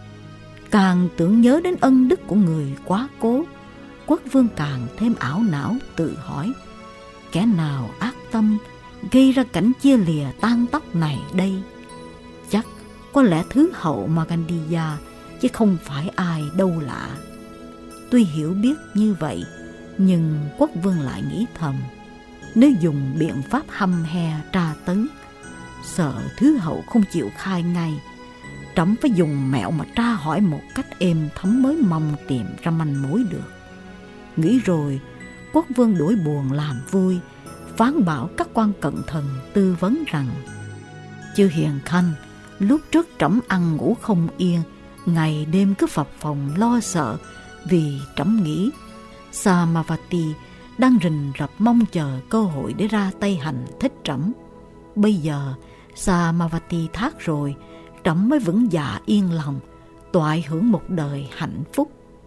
Càng tưởng nhớ đến ân đức của người quá cố, quốc vương càng thêm ảo não tự hỏi: kẻ nào ác tâm gây ra cảnh chia lìa tan tóc này đây? Chắc có lẽ thứ hậu Magandiya, chứ không phải ai đâu lạ. Tuy hiểu biết như vậy, nhưng quốc vương lại nghĩ thầm: nếu dùng biện pháp hăm he tra tấn, sợ thứ hậu không chịu khai ngay, trẫm phải dùng mẹo mà tra hỏi một cách êm thấm mới mong tìm ra manh mối được. Nghĩ rồi, quốc vương đổi buồn làm vui, phán bảo các quan cận thần tư vấn rằng: chư hiền khanh, lúc trước trẫm ăn ngủ không yên, ngày đêm cứ phập phồng lo sợ, vì trẫm nghĩ Samavati đang rình rập mong chờ cơ hội để ra tay hành thích trẫm. Bây giờ Samavati thác rồi, trẫm mới vững dạ yên lòng, toại hưởng một đời hạnh phúc.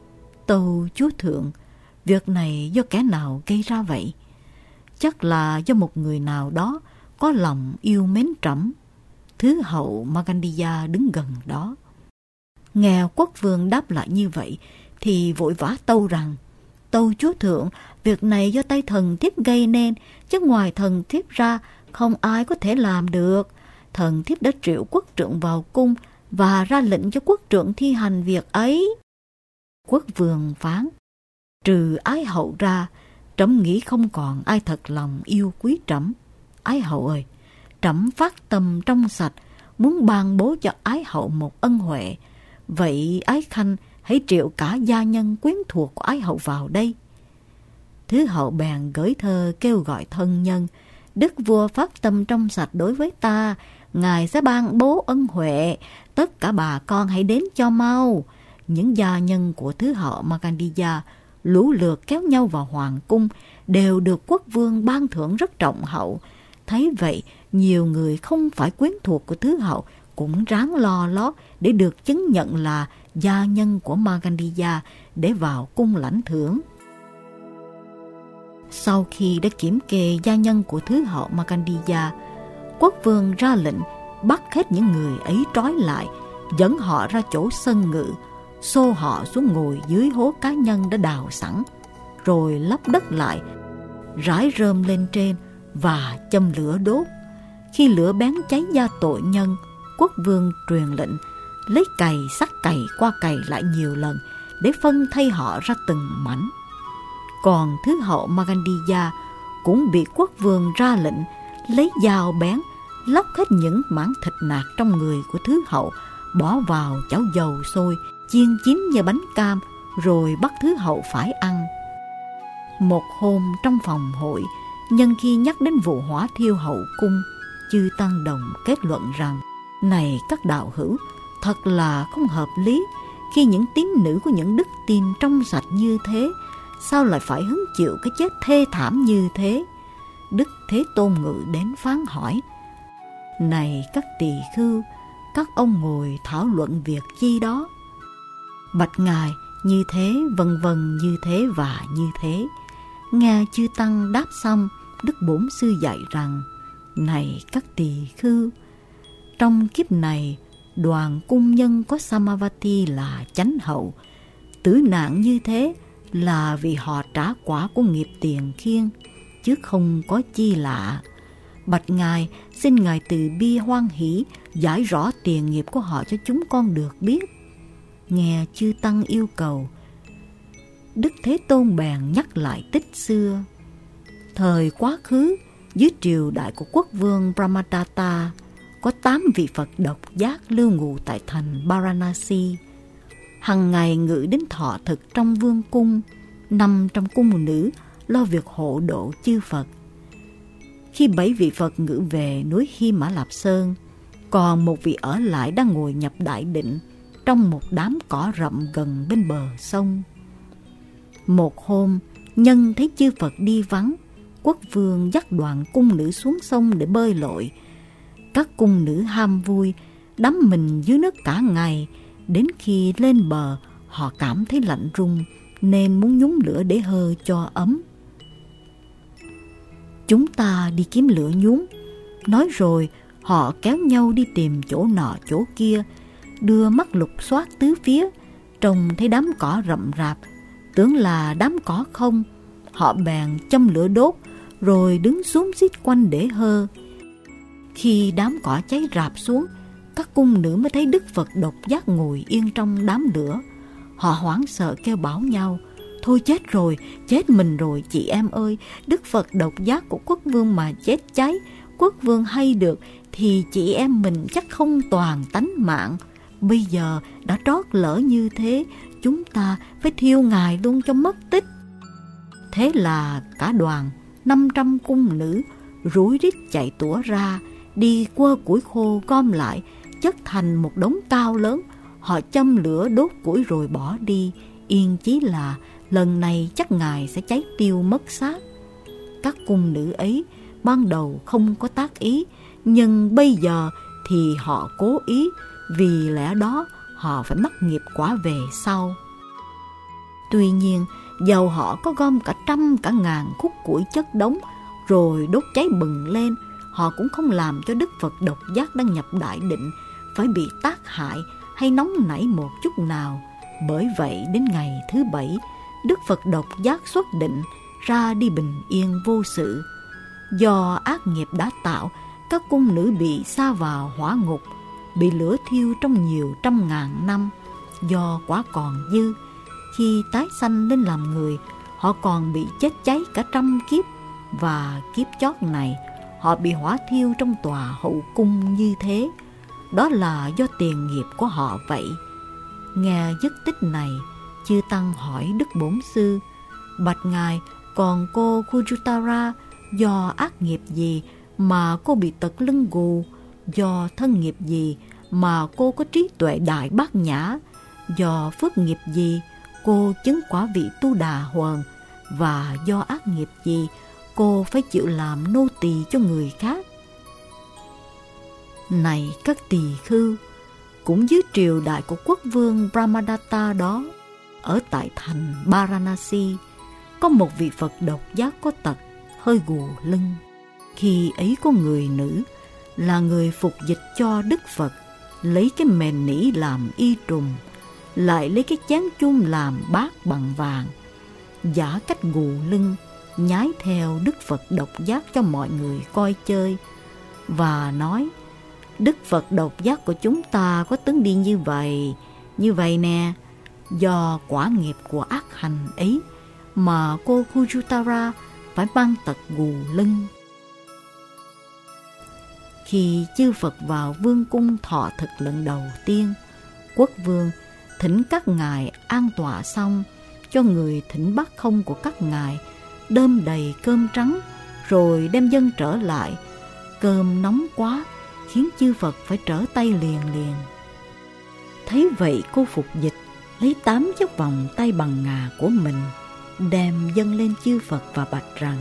Tâu chúa thượng, việc này do kẻ nào gây ra vậy? Chắc là do một người nào đó có lòng yêu mến trẫm. Thứ hậu Magandiya đứng gần đó. Nghe quốc vương đáp lại như vậy thì vội vã tâu rằng: tâu chúa thượng, việc này do tay thần thiếp gây nên, chứ ngoài thần thiếp ra không ai có thể làm được. Thần thiếp đã triệu quốc trượng vào cung và ra lệnh cho quốc trượng thi hành việc ấy. Quốc vương phán: trừ ái hậu ra, trẫm nghĩ không còn ai thật lòng yêu quý trẫm. Ái hậu ơi, trẫm phát tâm trong sạch, muốn ban bố cho ái hậu một ân huệ. Vậy ái khanh hãy triệu cả gia nhân quyến thuộc của ái hậu vào đây. Thứ hậu bèn gửi thơ kêu gọi thân nhân: đức vua phát tâm trong sạch đối với ta, ngài sẽ ban bố ân huệ, tất cả bà con hãy đến cho mau. Những gia nhân của thứ hậu Magandiya lũ lượt kéo nhau vào hoàng cung, đều được quốc vương ban thưởng rất trọng hậu. Thấy vậy, nhiều người không phải quyến thuộc của thứ hậu cũng ráng lo lót để được chứng nhận là gia nhân của Magandiya để vào cung lãnh thưởng. Sau khi đã kiểm kê gia nhân của thứ hậu Magandiya, quốc vương ra lệnh bắt hết những người ấy trói lại, dẫn họ ra chỗ sân ngự, xô họ xuống ngồi dưới hố cá nhân đã đào sẵn, rồi lấp đất lại, rải rơm lên trên và châm lửa đốt. Khi lửa bén cháy da tội nhân, quốc vương truyền lệnh lấy cày sắc cày qua cày lại nhiều lần để phân thay họ ra từng mảnh. Còn thứ hậu Magandiya cũng bị quốc vương ra lệnh lấy dao bén lóc hết những mảng thịt nạc trong người của thứ hậu, bỏ vào chảo dầu sôi chiên chín như bánh cam, rồi bắt thứ hậu phải ăn. Một hôm trong phòng hội, nhân khi nhắc đến vụ hỏa thiêu hậu cung, chư Tăng Đồng kết luận rằng: này các đạo hữu, thật là không hợp lý khi những tín nữ của những đức tin trong sạch như thế, sao lại phải hứng chịu cái chết thê thảm như thế? Đức Thế Tôn ngự đến phán hỏi: này các tỳ khưu, các ông ngồi thảo luận việc chi đó? Bạch Ngài, như thế, vân vân, như thế và như thế. Nghe chư Tăng đáp xong, Đức Bổn Sư dạy rằng: này các tỳ khưu, trong kiếp này, đoàn cung nhân có Samavati là chánh hậu. Tử nạn như thế là vì họ trả quả của nghiệp tiền khiên, chứ không có chi lạ. Bạch Ngài, xin Ngài từ bi hoan hỷ giải rõ tiền nghiệp của họ cho chúng con được biết. Nghe chư Tăng yêu cầu, Đức Thế Tôn bèn nhắc lại tích xưa. Thời quá khứ, dưới triều đại của quốc vương Brahmadatta, có tám vị Phật độc giác lưu ngụ tại thành Varanasi. Hằng ngày ngự đến thọ thực trong vương cung, nằm trong cung nữ lo việc hộ độ chư Phật. Khi bảy vị Phật ngự về núi Hy Mã Lạp Sơn, còn một vị ở lại đang ngồi nhập đại định trong một đám cỏ rậm gần bên bờ sông. Một hôm, nhân thấy chư Phật đi vắng, quốc vương dắt đoàn cung nữ xuống sông để bơi lội. Các cung nữ ham vui, đắm mình dưới nước cả ngày, đến khi lên bờ, họ cảm thấy lạnh run nên muốn nhúng lửa để hơ cho ấm. Chúng ta đi kiếm lửa nhúng. Nói rồi, họ kéo nhau đi tìm chỗ nọ chỗ kia, đưa mắt lục soát tứ phía, trông thấy đám cỏ rậm rạp, tưởng là đám cỏ không. Họ bèn châm lửa đốt, rồi đứng xúm xít quanh để hơ. Khi đám cỏ cháy rạp xuống, các cung nữ mới thấy Đức Phật độc giác ngồi yên trong đám lửa. Họ hoảng sợ kêu bảo nhau: thôi chết rồi, chết mình rồi chị em ơi, Đức Phật độc giác của quốc vương mà chết cháy, quốc vương hay được thì chị em mình chắc không toàn tánh mạng. Bây giờ đã trót lỡ như thế, chúng ta phải thiêu ngài luôn cho mất tích. Thế là cả đoàn năm trăm cung nữ rúi rít chạy tủa ra, đi quơ củi khô gom lại, chất thành một đống cao lớn. Họ châm lửa đốt củi rồi bỏ đi, yên chí là lần này chắc ngài sẽ cháy tiêu mất xác. Các cung nữ ấy ban đầu không có tác ý, nhưng bây giờ thì họ cố ý, vì lẽ đó họ phải mắc nghiệp quả về sau. Tuy nhiên, dầu họ có gom cả trăm cả ngàn khúc củi chất đống rồi đốt cháy bừng lên, họ cũng không làm cho Đức Phật độc giác đang nhập đại định phải bị tác hại hay nóng nảy một chút nào. Bởi vậy đến ngày thứ bảy, Đức Phật độc giác xuất định ra đi bình yên vô sự. Do ác nghiệp đã tạo, các cung nữ bị sa vào hỏa ngục, bị lửa thiêu trong nhiều trăm ngàn năm. Do quả còn dư, khi tái sanh lên làm người, họ còn bị chết cháy cả trăm kiếp, và kiếp chót này họ bị hỏa thiêu trong tòa hậu cung như thế. Đó là do tiền nghiệp của họ vậy. Nghe dứt tích này, chư Tăng hỏi Đức Bổn Sư: bạch ngài, còn cô Khujutara, do ác nghiệp gì mà cô bị tật lưng gù? Do thân nghiệp gì mà cô có trí tuệ đại bát nhã? Do phước nghiệp gì cô chứng quả vị Tu Đà Hoàn? Và do ác nghiệp gì cô phải chịu làm nô tỳ cho người khác? Này các tỳ khưu, cũng dưới triều đại của quốc vương Brahmadatta đó, ở tại thành Varanasi, có một vị Phật độc giác có tật hơi gù lưng. Khi ấy có người nữ là người phục dịch cho Đức Phật, lấy cái mền nỉ làm y trùng, lại lấy cái chén chung làm bát bằng vàng, giả cách gù lưng, nhái theo Đức Phật độc giác cho mọi người coi chơi, và nói: Đức Phật độc giác của chúng ta có tướng đi như vậy, như vậy nè. Do quả nghiệp của ác hành ấy mà cô Khujutara phải mang tật gù lưng. Khi chư Phật vào vương cung thọ thực lần đầu tiên, quốc vương thỉnh các ngài an tọa xong, cho người thỉnh bát không của các ngài đơm đầy cơm trắng, rồi đem dâng trở lại. Cơm nóng quá, khiến chư Phật phải trở tay liền liền. Thấy vậy, cô Phục Dịch lấy tám chiếc vòng tay bằng ngà của mình, đem dâng lên chư Phật và bạch rằng: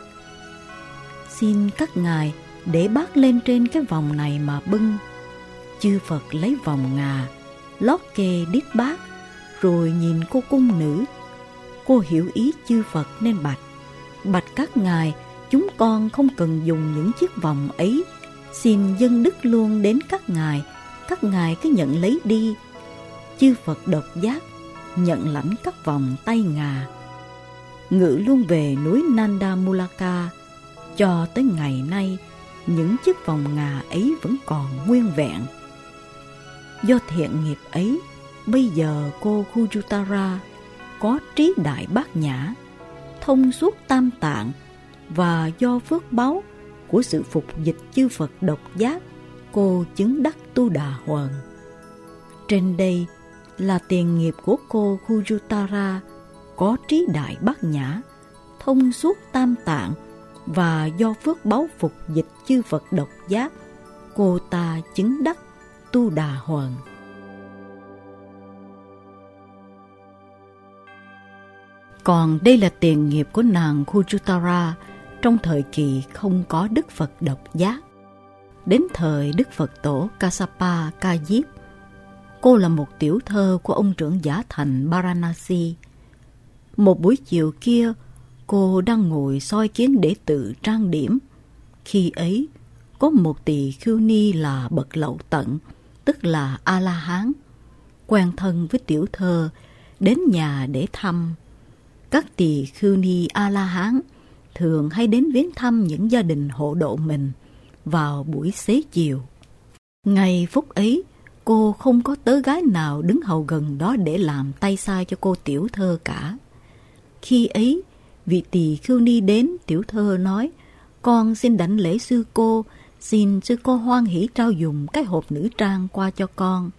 xin các ngài để bát lên trên cái vòng này mà bưng. Chư Phật lấy vòng ngà lót kê đít bát, rồi nhìn cô cung nữ. Cô hiểu ý chư Phật nên bạch: bạch các ngài, chúng con không cần dùng những chiếc vòng ấy, xin dâng đức luôn đến các ngài, các ngài cứ nhận lấy đi. Chư Phật độc giác nhận lãnh các vòng tay ngà, ngự luôn về núi Nanda Mulaka. Cho tới ngày nay, những chiếc vòng ngà ấy vẫn còn nguyên vẹn. Do thiện nghiệp ấy, bây giờ cô Khujutara có trí đại bát nhã, thông suốt tam tạng, và do phước báu của sự phục dịch chư Phật độc giác, cô chứng đắc Tu Đà Hoàn. Trên đây là tiền nghiệp của cô Khujutara, có trí đại bát nhã, thông suốt tam tạng, và do phước báu phục dịch chư Phật độc giác, cô ta chứng đắc Tu Đà Hoàn. Còn đây là tiền nghiệp của nàng Khujutara trong thời kỳ không có Đức Phật độc giác. Đến thời Đức Phật tổ Kassapa Ca Diếp, cô là một tiểu thơ của ông trưởng giả thành Varanasi. Một buổi chiều kia, cô đang ngồi soi kiến đệ tử trang điểm. Khi ấy, có một tỳ khưu ni là bậc lậu tận, tức là A-la-hán, quen thân với tiểu thơ, đến nhà để thăm. Các tỳ khưu ni A-la-hán thường hay đến viếng thăm những gia đình hộ độ mình vào buổi xế chiều. Ngày phút ấy, cô không có tớ gái nào đứng hầu gần đó để làm tay sai cho cô tiểu thơ cả. Khi ấy, vị tỳ khưu ni đến, tiểu thơ nói: con xin đảnh lễ sư cô, xin sư cô hoan hỷ trao dùng cái hộp nữ trang qua cho con.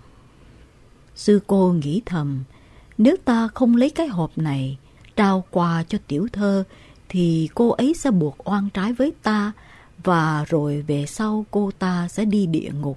Sư cô nghĩ thầm: nếu ta không lấy cái hộp này trao quà cho tiểu thơ thì cô ấy sẽ buộc oan trái với ta, và rồi về sau cô ta sẽ đi địa ngục.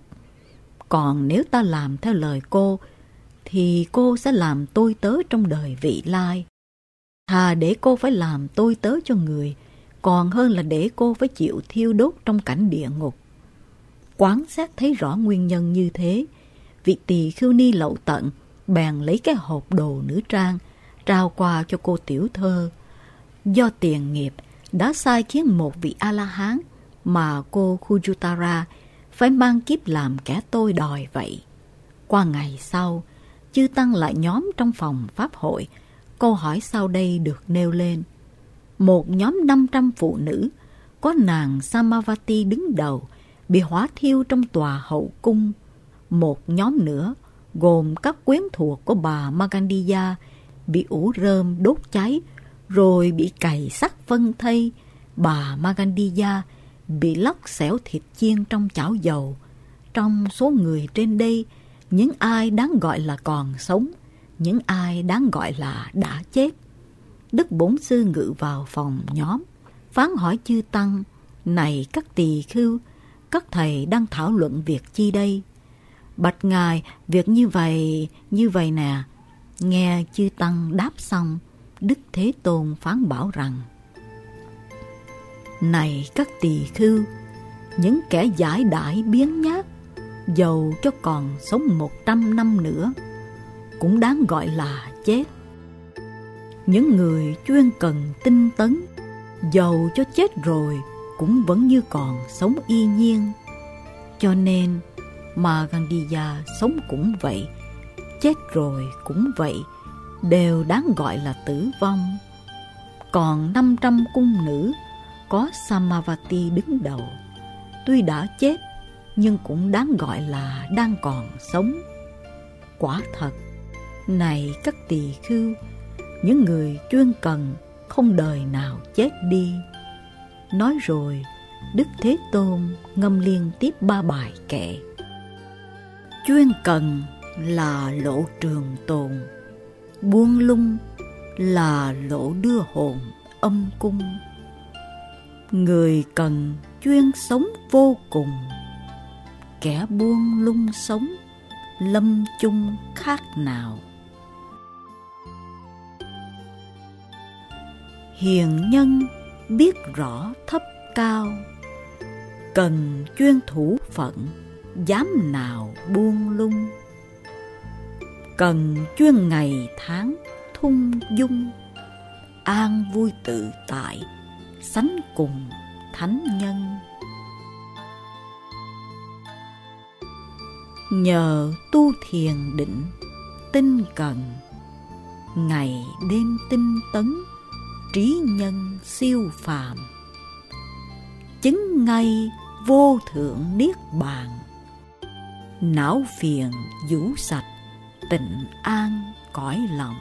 Còn nếu ta làm theo lời cô thì cô sẽ làm tôi tớ trong đời vị lai. Thà để cô phải làm tôi tớ cho người, còn hơn là để cô phải chịu thiêu đốt trong cảnh địa ngục. Quán xét thấy rõ nguyên nhân như thế, vị tỳ khưu ni lậu tận bèn lấy cái hộp đồ nữ trang trao qua cho cô tiểu thơ. Do tiền nghiệp đã sai khiến một vị A-la-hán mà cô Khujutara phải mang kiếp làm kẻ tôi đòi vậy. Qua ngày sau, chư tăng lại nhóm trong phòng pháp hội. Câu hỏi sau đây được nêu lên. Một nhóm năm trăm phụ nữ, có nàng Samavati đứng đầu, bị hỏa thiêu trong tòa hậu cung. Một nhóm nữa, gồm các quyến thuộc của bà Magandiya, bị ủ rơm đốt cháy, rồi bị cày sắt phân thây. Bà Magandiya bị lóc xẻo thịt chiên trong chảo dầu. Trong số người trên đây, những ai đáng gọi là còn sống, những ai đáng gọi là đã chết. Đức Bổn Sư ngự vào phòng nhóm, phán hỏi chư tăng: này các tỳ khưu, các thầy đang thảo luận việc chi đây? Bạch ngài, việc như vậy, như vậy nè. Nghe chư tăng đáp xong, Đức Thế Tôn phán bảo rằng: này các tỳ khưu, những kẻ giải đãi biếng nhác, dầu cho còn sống một trăm năm nữa, cũng đáng gọi là chết. Những người chuyên cần tinh tấn, dầu cho chết rồi, cũng vẫn như còn sống y nhiên. Cho nên, Magandiya sống cũng vậy, chết rồi cũng vậy, đều đáng gọi là tử vong. Còn năm trăm cung nữ, có Samavati đứng đầu, tuy đã chết, nhưng cũng đáng gọi là đang còn sống. Quả thật, này các tỳ khưu, những người chuyên cần không đời nào chết đi. Nói rồi, Đức Thế Tôn ngâm liên tiếp ba bài kệ. Chuyên cần là lộ trường tồn, buông lung là lộ đưa hồn âm cung. Người cần chuyên sống vô cùng, kẻ buông lung sống lâm chung khác nào. Hiền nhân biết rõ thấp cao, cần chuyên thủ phận dám nào buông lung. Cần chuyên ngày tháng thung dung, an vui tự tại sánh cùng thánh nhân. Nhờ tu thiền định tinh cần, ngày đêm tinh tấn trí nhân siêu phàm. Chứng ngay vô thượng niết bàn, não phiền vũ sạch tịnh an cõi lòng.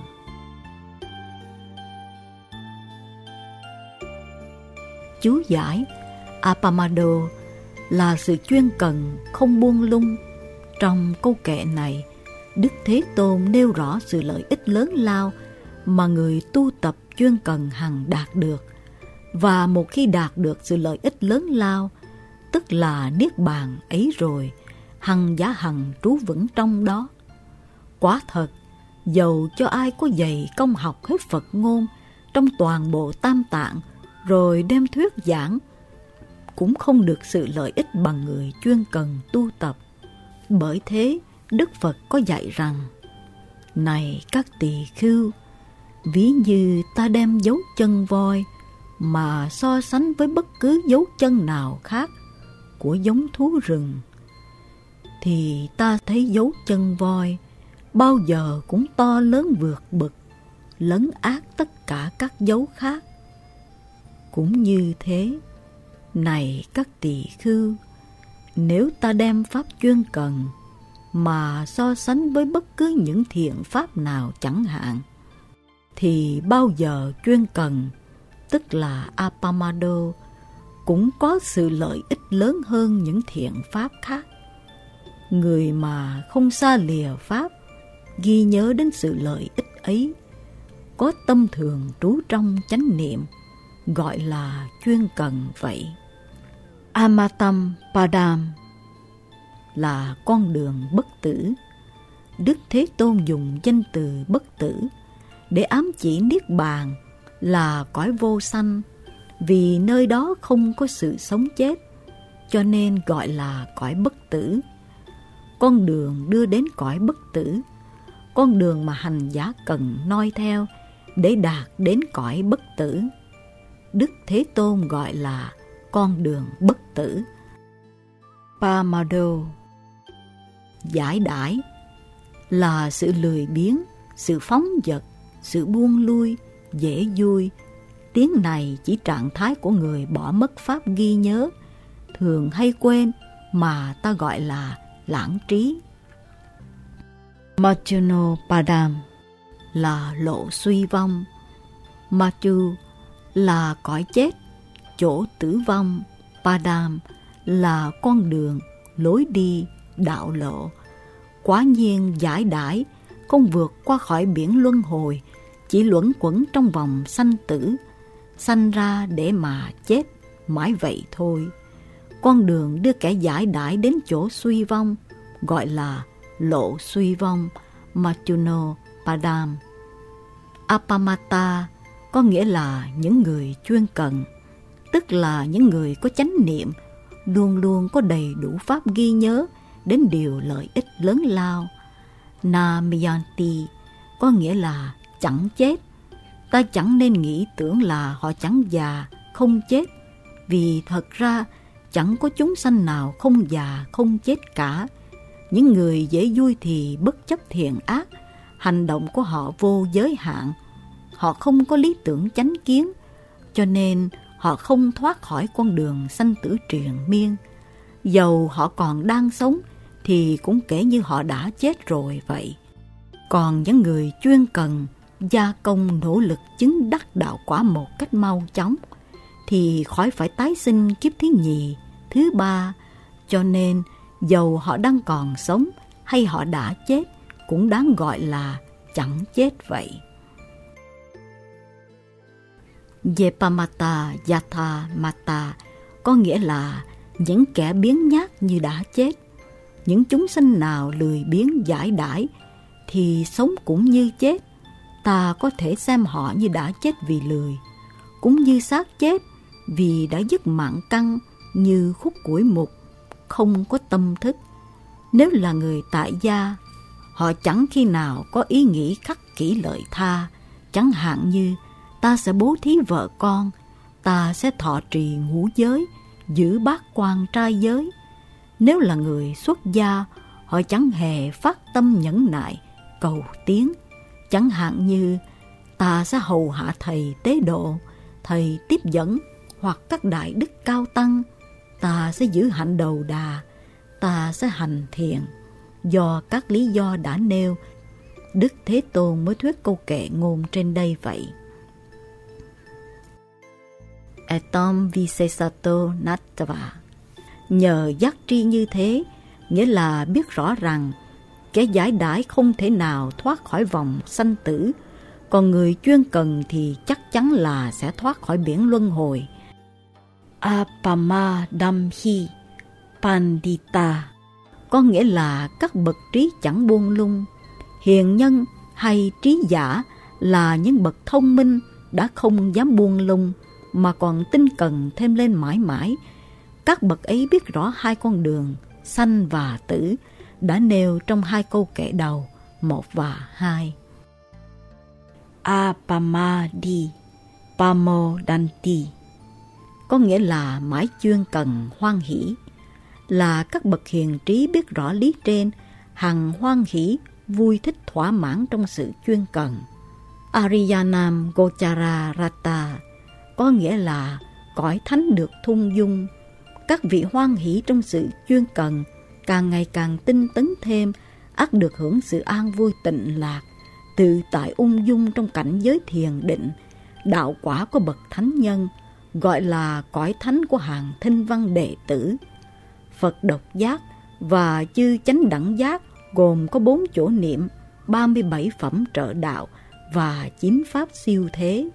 Chú giải Appamado là sự chuyên cần không buông lung. Trong câu kệ này, Đức Thế Tôn nêu rõ sự lợi ích lớn lao mà người tu tập chuyên cần hằng đạt được. Và một khi đạt được sự lợi ích lớn lao, tức là niết bàn ấy rồi, hằng giá hằng trú vững trong đó. Quả thật, dầu cho ai có dày công học hết Phật ngôn trong toàn bộ Tam Tạng rồi đem thuyết giảng, cũng không được sự lợi ích bằng người chuyên cần tu tập. Bởi thế, Đức Phật có dạy rằng: Này các tỳ khưu, ví như ta đem dấu chân voi mà so sánh với bất cứ dấu chân nào khác của giống thú rừng, thì ta thấy dấu chân voi bao giờ cũng to lớn vượt bực, lấn át tất cả các dấu khác. Cũng như thế, này các tỳ khưu, nếu ta đem pháp chuyên cần mà so sánh với bất cứ những thiện pháp nào chẳng hạn, thì bao giờ chuyên cần, tức là Appamado, cũng có sự lợi ích lớn hơn những thiện pháp khác. Người mà không xa lìa pháp, ghi nhớ đến sự lợi ích ấy, có tâm thường trú trong chánh niệm, gọi là chuyên cần vậy. Amatam Padam là con đường bất tử. Đức Thế Tôn dùng danh từ bất tử để ám chỉ niết bàn là cõi vô sanh, vì nơi đó không có sự sống chết, cho nên gọi là cõi bất tử. Con đường đưa đến cõi bất tử, con đường mà hành giả cần noi theo để đạt đến cõi bất tử, Đức Thế Tôn gọi là con đường bất tử. Pamado, giải đãi, là sự lười biếng, sự phóng dật, sự buông lui, dễ vui. Tiếng này chỉ trạng thái của người bỏ mất pháp ghi nhớ, thường hay quên, mà ta gọi là lãng trí. Machuno Padam là lộ suy vong. Machu là cõi chết, chỗ tử vong. Padam là con đường, lối đi, đạo lộ. Quả nhiên giải đãi, không vượt qua khỏi biển luân hồi, chỉ luẩn quẩn trong vòng sanh tử, sanh ra để mà chết, mãi vậy thôi. Con đường đưa kẻ giải đãi đến chỗ suy vong, gọi là lộ suy vong, Machuno Padam. Appamata có nghĩa là những người chuyên cần, tức là những người có chánh niệm, luôn luôn có đầy đủ pháp ghi nhớ đến điều lợi ích lớn lao. Namayanti có nghĩa là chẳng chết. Ta chẳng nên nghĩ tưởng là họ chẳng già, không chết, vì thật ra chẳng có chúng sanh nào không già, không chết cả. Những người dễ vui thì bất chấp thiện ác, hành động của họ vô giới hạn. Họ không có lý tưởng chánh kiến, cho nên họ không thoát khỏi con đường sanh tử triền miên. Dầu họ còn đang sống thì cũng kể như họ đã chết rồi vậy. Còn những người chuyên cần, gia công nỗ lực chứng đắc đạo quả một cách mau chóng, thì khỏi phải tái sinh kiếp thứ nhì, thứ ba. Cho nên dầu họ đang còn sống hay họ đã chết, cũng đáng gọi là chẳng chết vậy. Yepamata Yatha Mata có nghĩa là những kẻ biếng nhác như đã chết. Những chúng sinh nào lười biếng giải đãi thì sống cũng như chết. Ta có thể xem họ như đã chết vì lười, cũng như xác chết vì đã dứt mạng căn, như khúc củi mục, không có tâm thức. Nếu là người tại gia, họ chẳng khi nào có ý nghĩ khắc kỷ lợi tha, chẳng hạn như ta sẽ bố thí vợ con, ta sẽ thọ trì ngũ giới, giữ bát quan trai giới. Nếu là người xuất gia, họ chẳng hề phát tâm nhẫn nại, cầu tiến, chẳng hạn như ta sẽ hầu hạ thầy tế độ, thầy tiếp dẫn hoặc các đại đức cao tăng, ta sẽ giữ hạnh đầu đà, ta sẽ hành thiền. Do các lý do đã nêu, Đức Thế Tôn mới thuyết câu kệ ngôn trên đây vậy. Etam visesato nattva. Nhờ giác tri như thế, nghĩa là biết rõ rằng kẻ giải đãi không thể nào thoát khỏi vòng sanh tử, còn người chuyên cần thì chắc chắn là sẽ thoát khỏi biển luân hồi. Apamadamhi pandita có nghĩa là các bậc trí chẳng buông lung. Hiền nhân hay trí giả là những bậc thông minh đã không dám buông lung mà còn tinh cần thêm lên mãi mãi. Các bậc ấy biết rõ hai con đường sanh và tử đã nêu trong hai câu kệ đầu một và hai. Apamadi pamodanti có nghĩa là mãi chuyên cần hoan hỷ, là các bậc hiền trí biết rõ lý trên, hằng hoan hỷ vui thích thỏa mãn trong sự chuyên cần. Ariyanam Gochara Rata có nghĩa là cõi thánh được thung dung. Các vị hoan hỷ trong sự chuyên cần, càng ngày càng tinh tấn thêm, ắt được hưởng sự an vui tịnh lạc, tự tại ung dung trong cảnh giới thiền định, đạo quả của bậc thánh nhân, gọi là cõi thánh của hàng thinh văn đệ tử. Phật độc giác và chư chánh đẳng giác gồm có bốn chỗ niệm, ba mươi bảy phẩm trợ đạo và chín pháp siêu thế.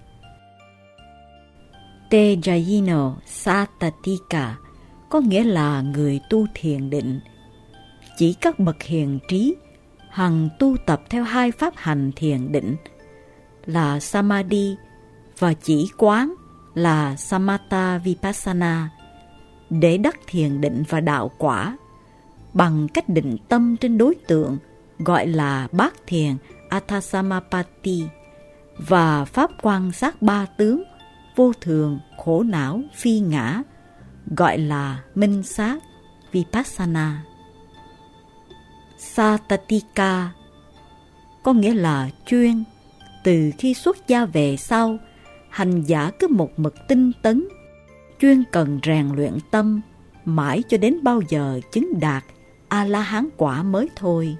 Tejayino Satatika có nghĩa là người tu thiền định, chỉ các bậc hiền trí hằng tu tập theo hai pháp hành thiền định là Samadhi và chỉ quán là Samatha Vipassana để đắc thiền định và đạo quả bằng cách định tâm trên đối tượng gọi là bát thiền Athasamapatti và pháp quan sát ba tướng vô thường, khổ não, phi ngã gọi là minh sát Vipassana. Satatika có nghĩa là chuyên. Từ khi xuất gia về sau, hành giả cứ một mực tinh tấn, chuyên cần rèn luyện tâm, mãi cho đến bao giờ chứng đạt A-la-hán quả mới thôi.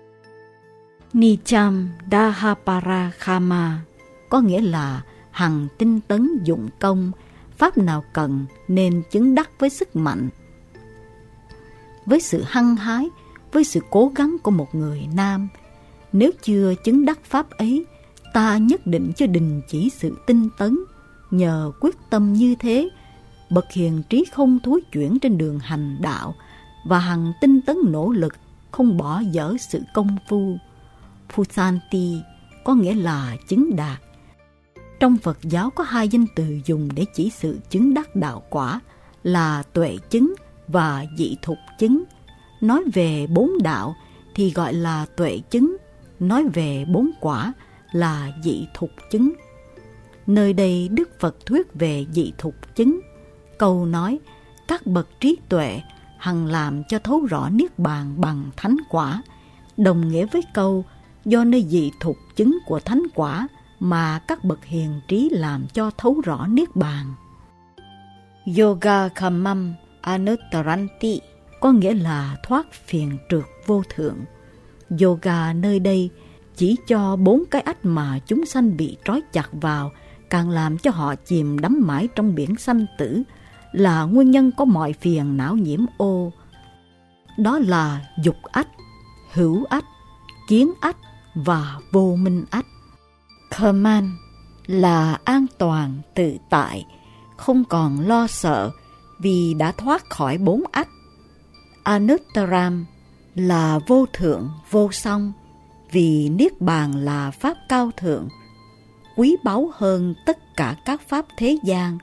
Nicham Dahaparakama có nghĩa là hằng tinh tấn dụng công, pháp nào cần nên chứng đắc với sức mạnh. Với sự hăng hái, với sự cố gắng của một người nam, nếu chưa chứng đắc pháp ấy, ta nhất định cho đình chỉ sự tinh tấn. Nhờ quyết tâm như thế, bậc hiền trí không thối chuyển trên đường hành đạo và hằng tinh tấn nỗ lực, không bỏ dở sự công phu. Phusanti có nghĩa là chứng đạt. Trong Phật giáo có hai danh từ dùng để chỉ sự chứng đắc đạo quả là tuệ chứng và dị thục chứng. Nói về bốn đạo thì gọi là tuệ chứng, nói về bốn quả là dị thục chứng. Nơi đây Đức Phật thuyết về dị thục chứng. Câu nói các bậc trí tuệ hằng làm cho thấu rõ niết bàn bằng thánh quả, đồng nghĩa với câu do nơi dị thục chứng của thánh quả mà các bậc hiền trí làm cho thấu rõ niết bàn. Yoga Khamam Anuttaranti có nghĩa là thoát phiền trượt vô thượng. Yoga nơi đây chỉ cho bốn cái ách mà chúng sanh bị trói chặt vào, càng làm cho họ chìm đắm mãi trong biển sanh tử, là nguyên nhân có mọi phiền não nhiễm ô. Đó là dục ách, hữu ách, kiến ách và vô minh ách. Khaman là an toàn tự tại, không còn lo sợ vì đã thoát khỏi bốn ách. Anuttaram là vô thượng vô song, vì niết bàn là pháp cao thượng, quý báu hơn tất cả các pháp thế gian,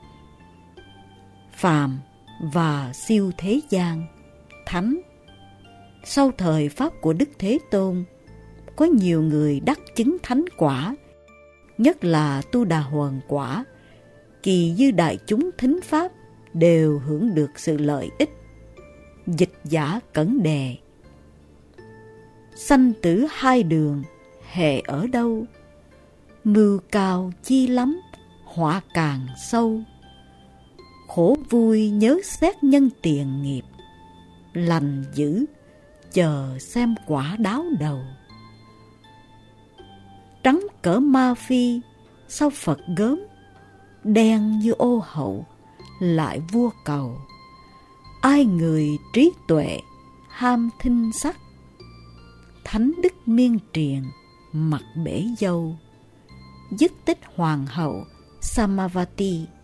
phàm và siêu thế gian, thánh. Sau thời pháp của Đức Thế Tôn, có nhiều người đắc chứng thánh quả, nhất là Tu Đà Hoàn quả. Kỳ dư đại chúng thính pháp đều hưởng được sự lợi ích. Dịch giả Cẩn Đề: sanh tử hai đường, hệ ở đâu? Mưu cao chi lắm, họa càng sâu. Khổ vui nhớ xét nhân tiền nghiệp, lành dữ chờ xem quả đáo đầu. Trắng cỡ ma phi, sau Phật gớm, đen như ô hậu, lại vua cầu. Ai người trí tuệ, ham thinh sắc, thánh đức miên triền, mặt bể dâu. Dứt tích hoàng hậu Samavati.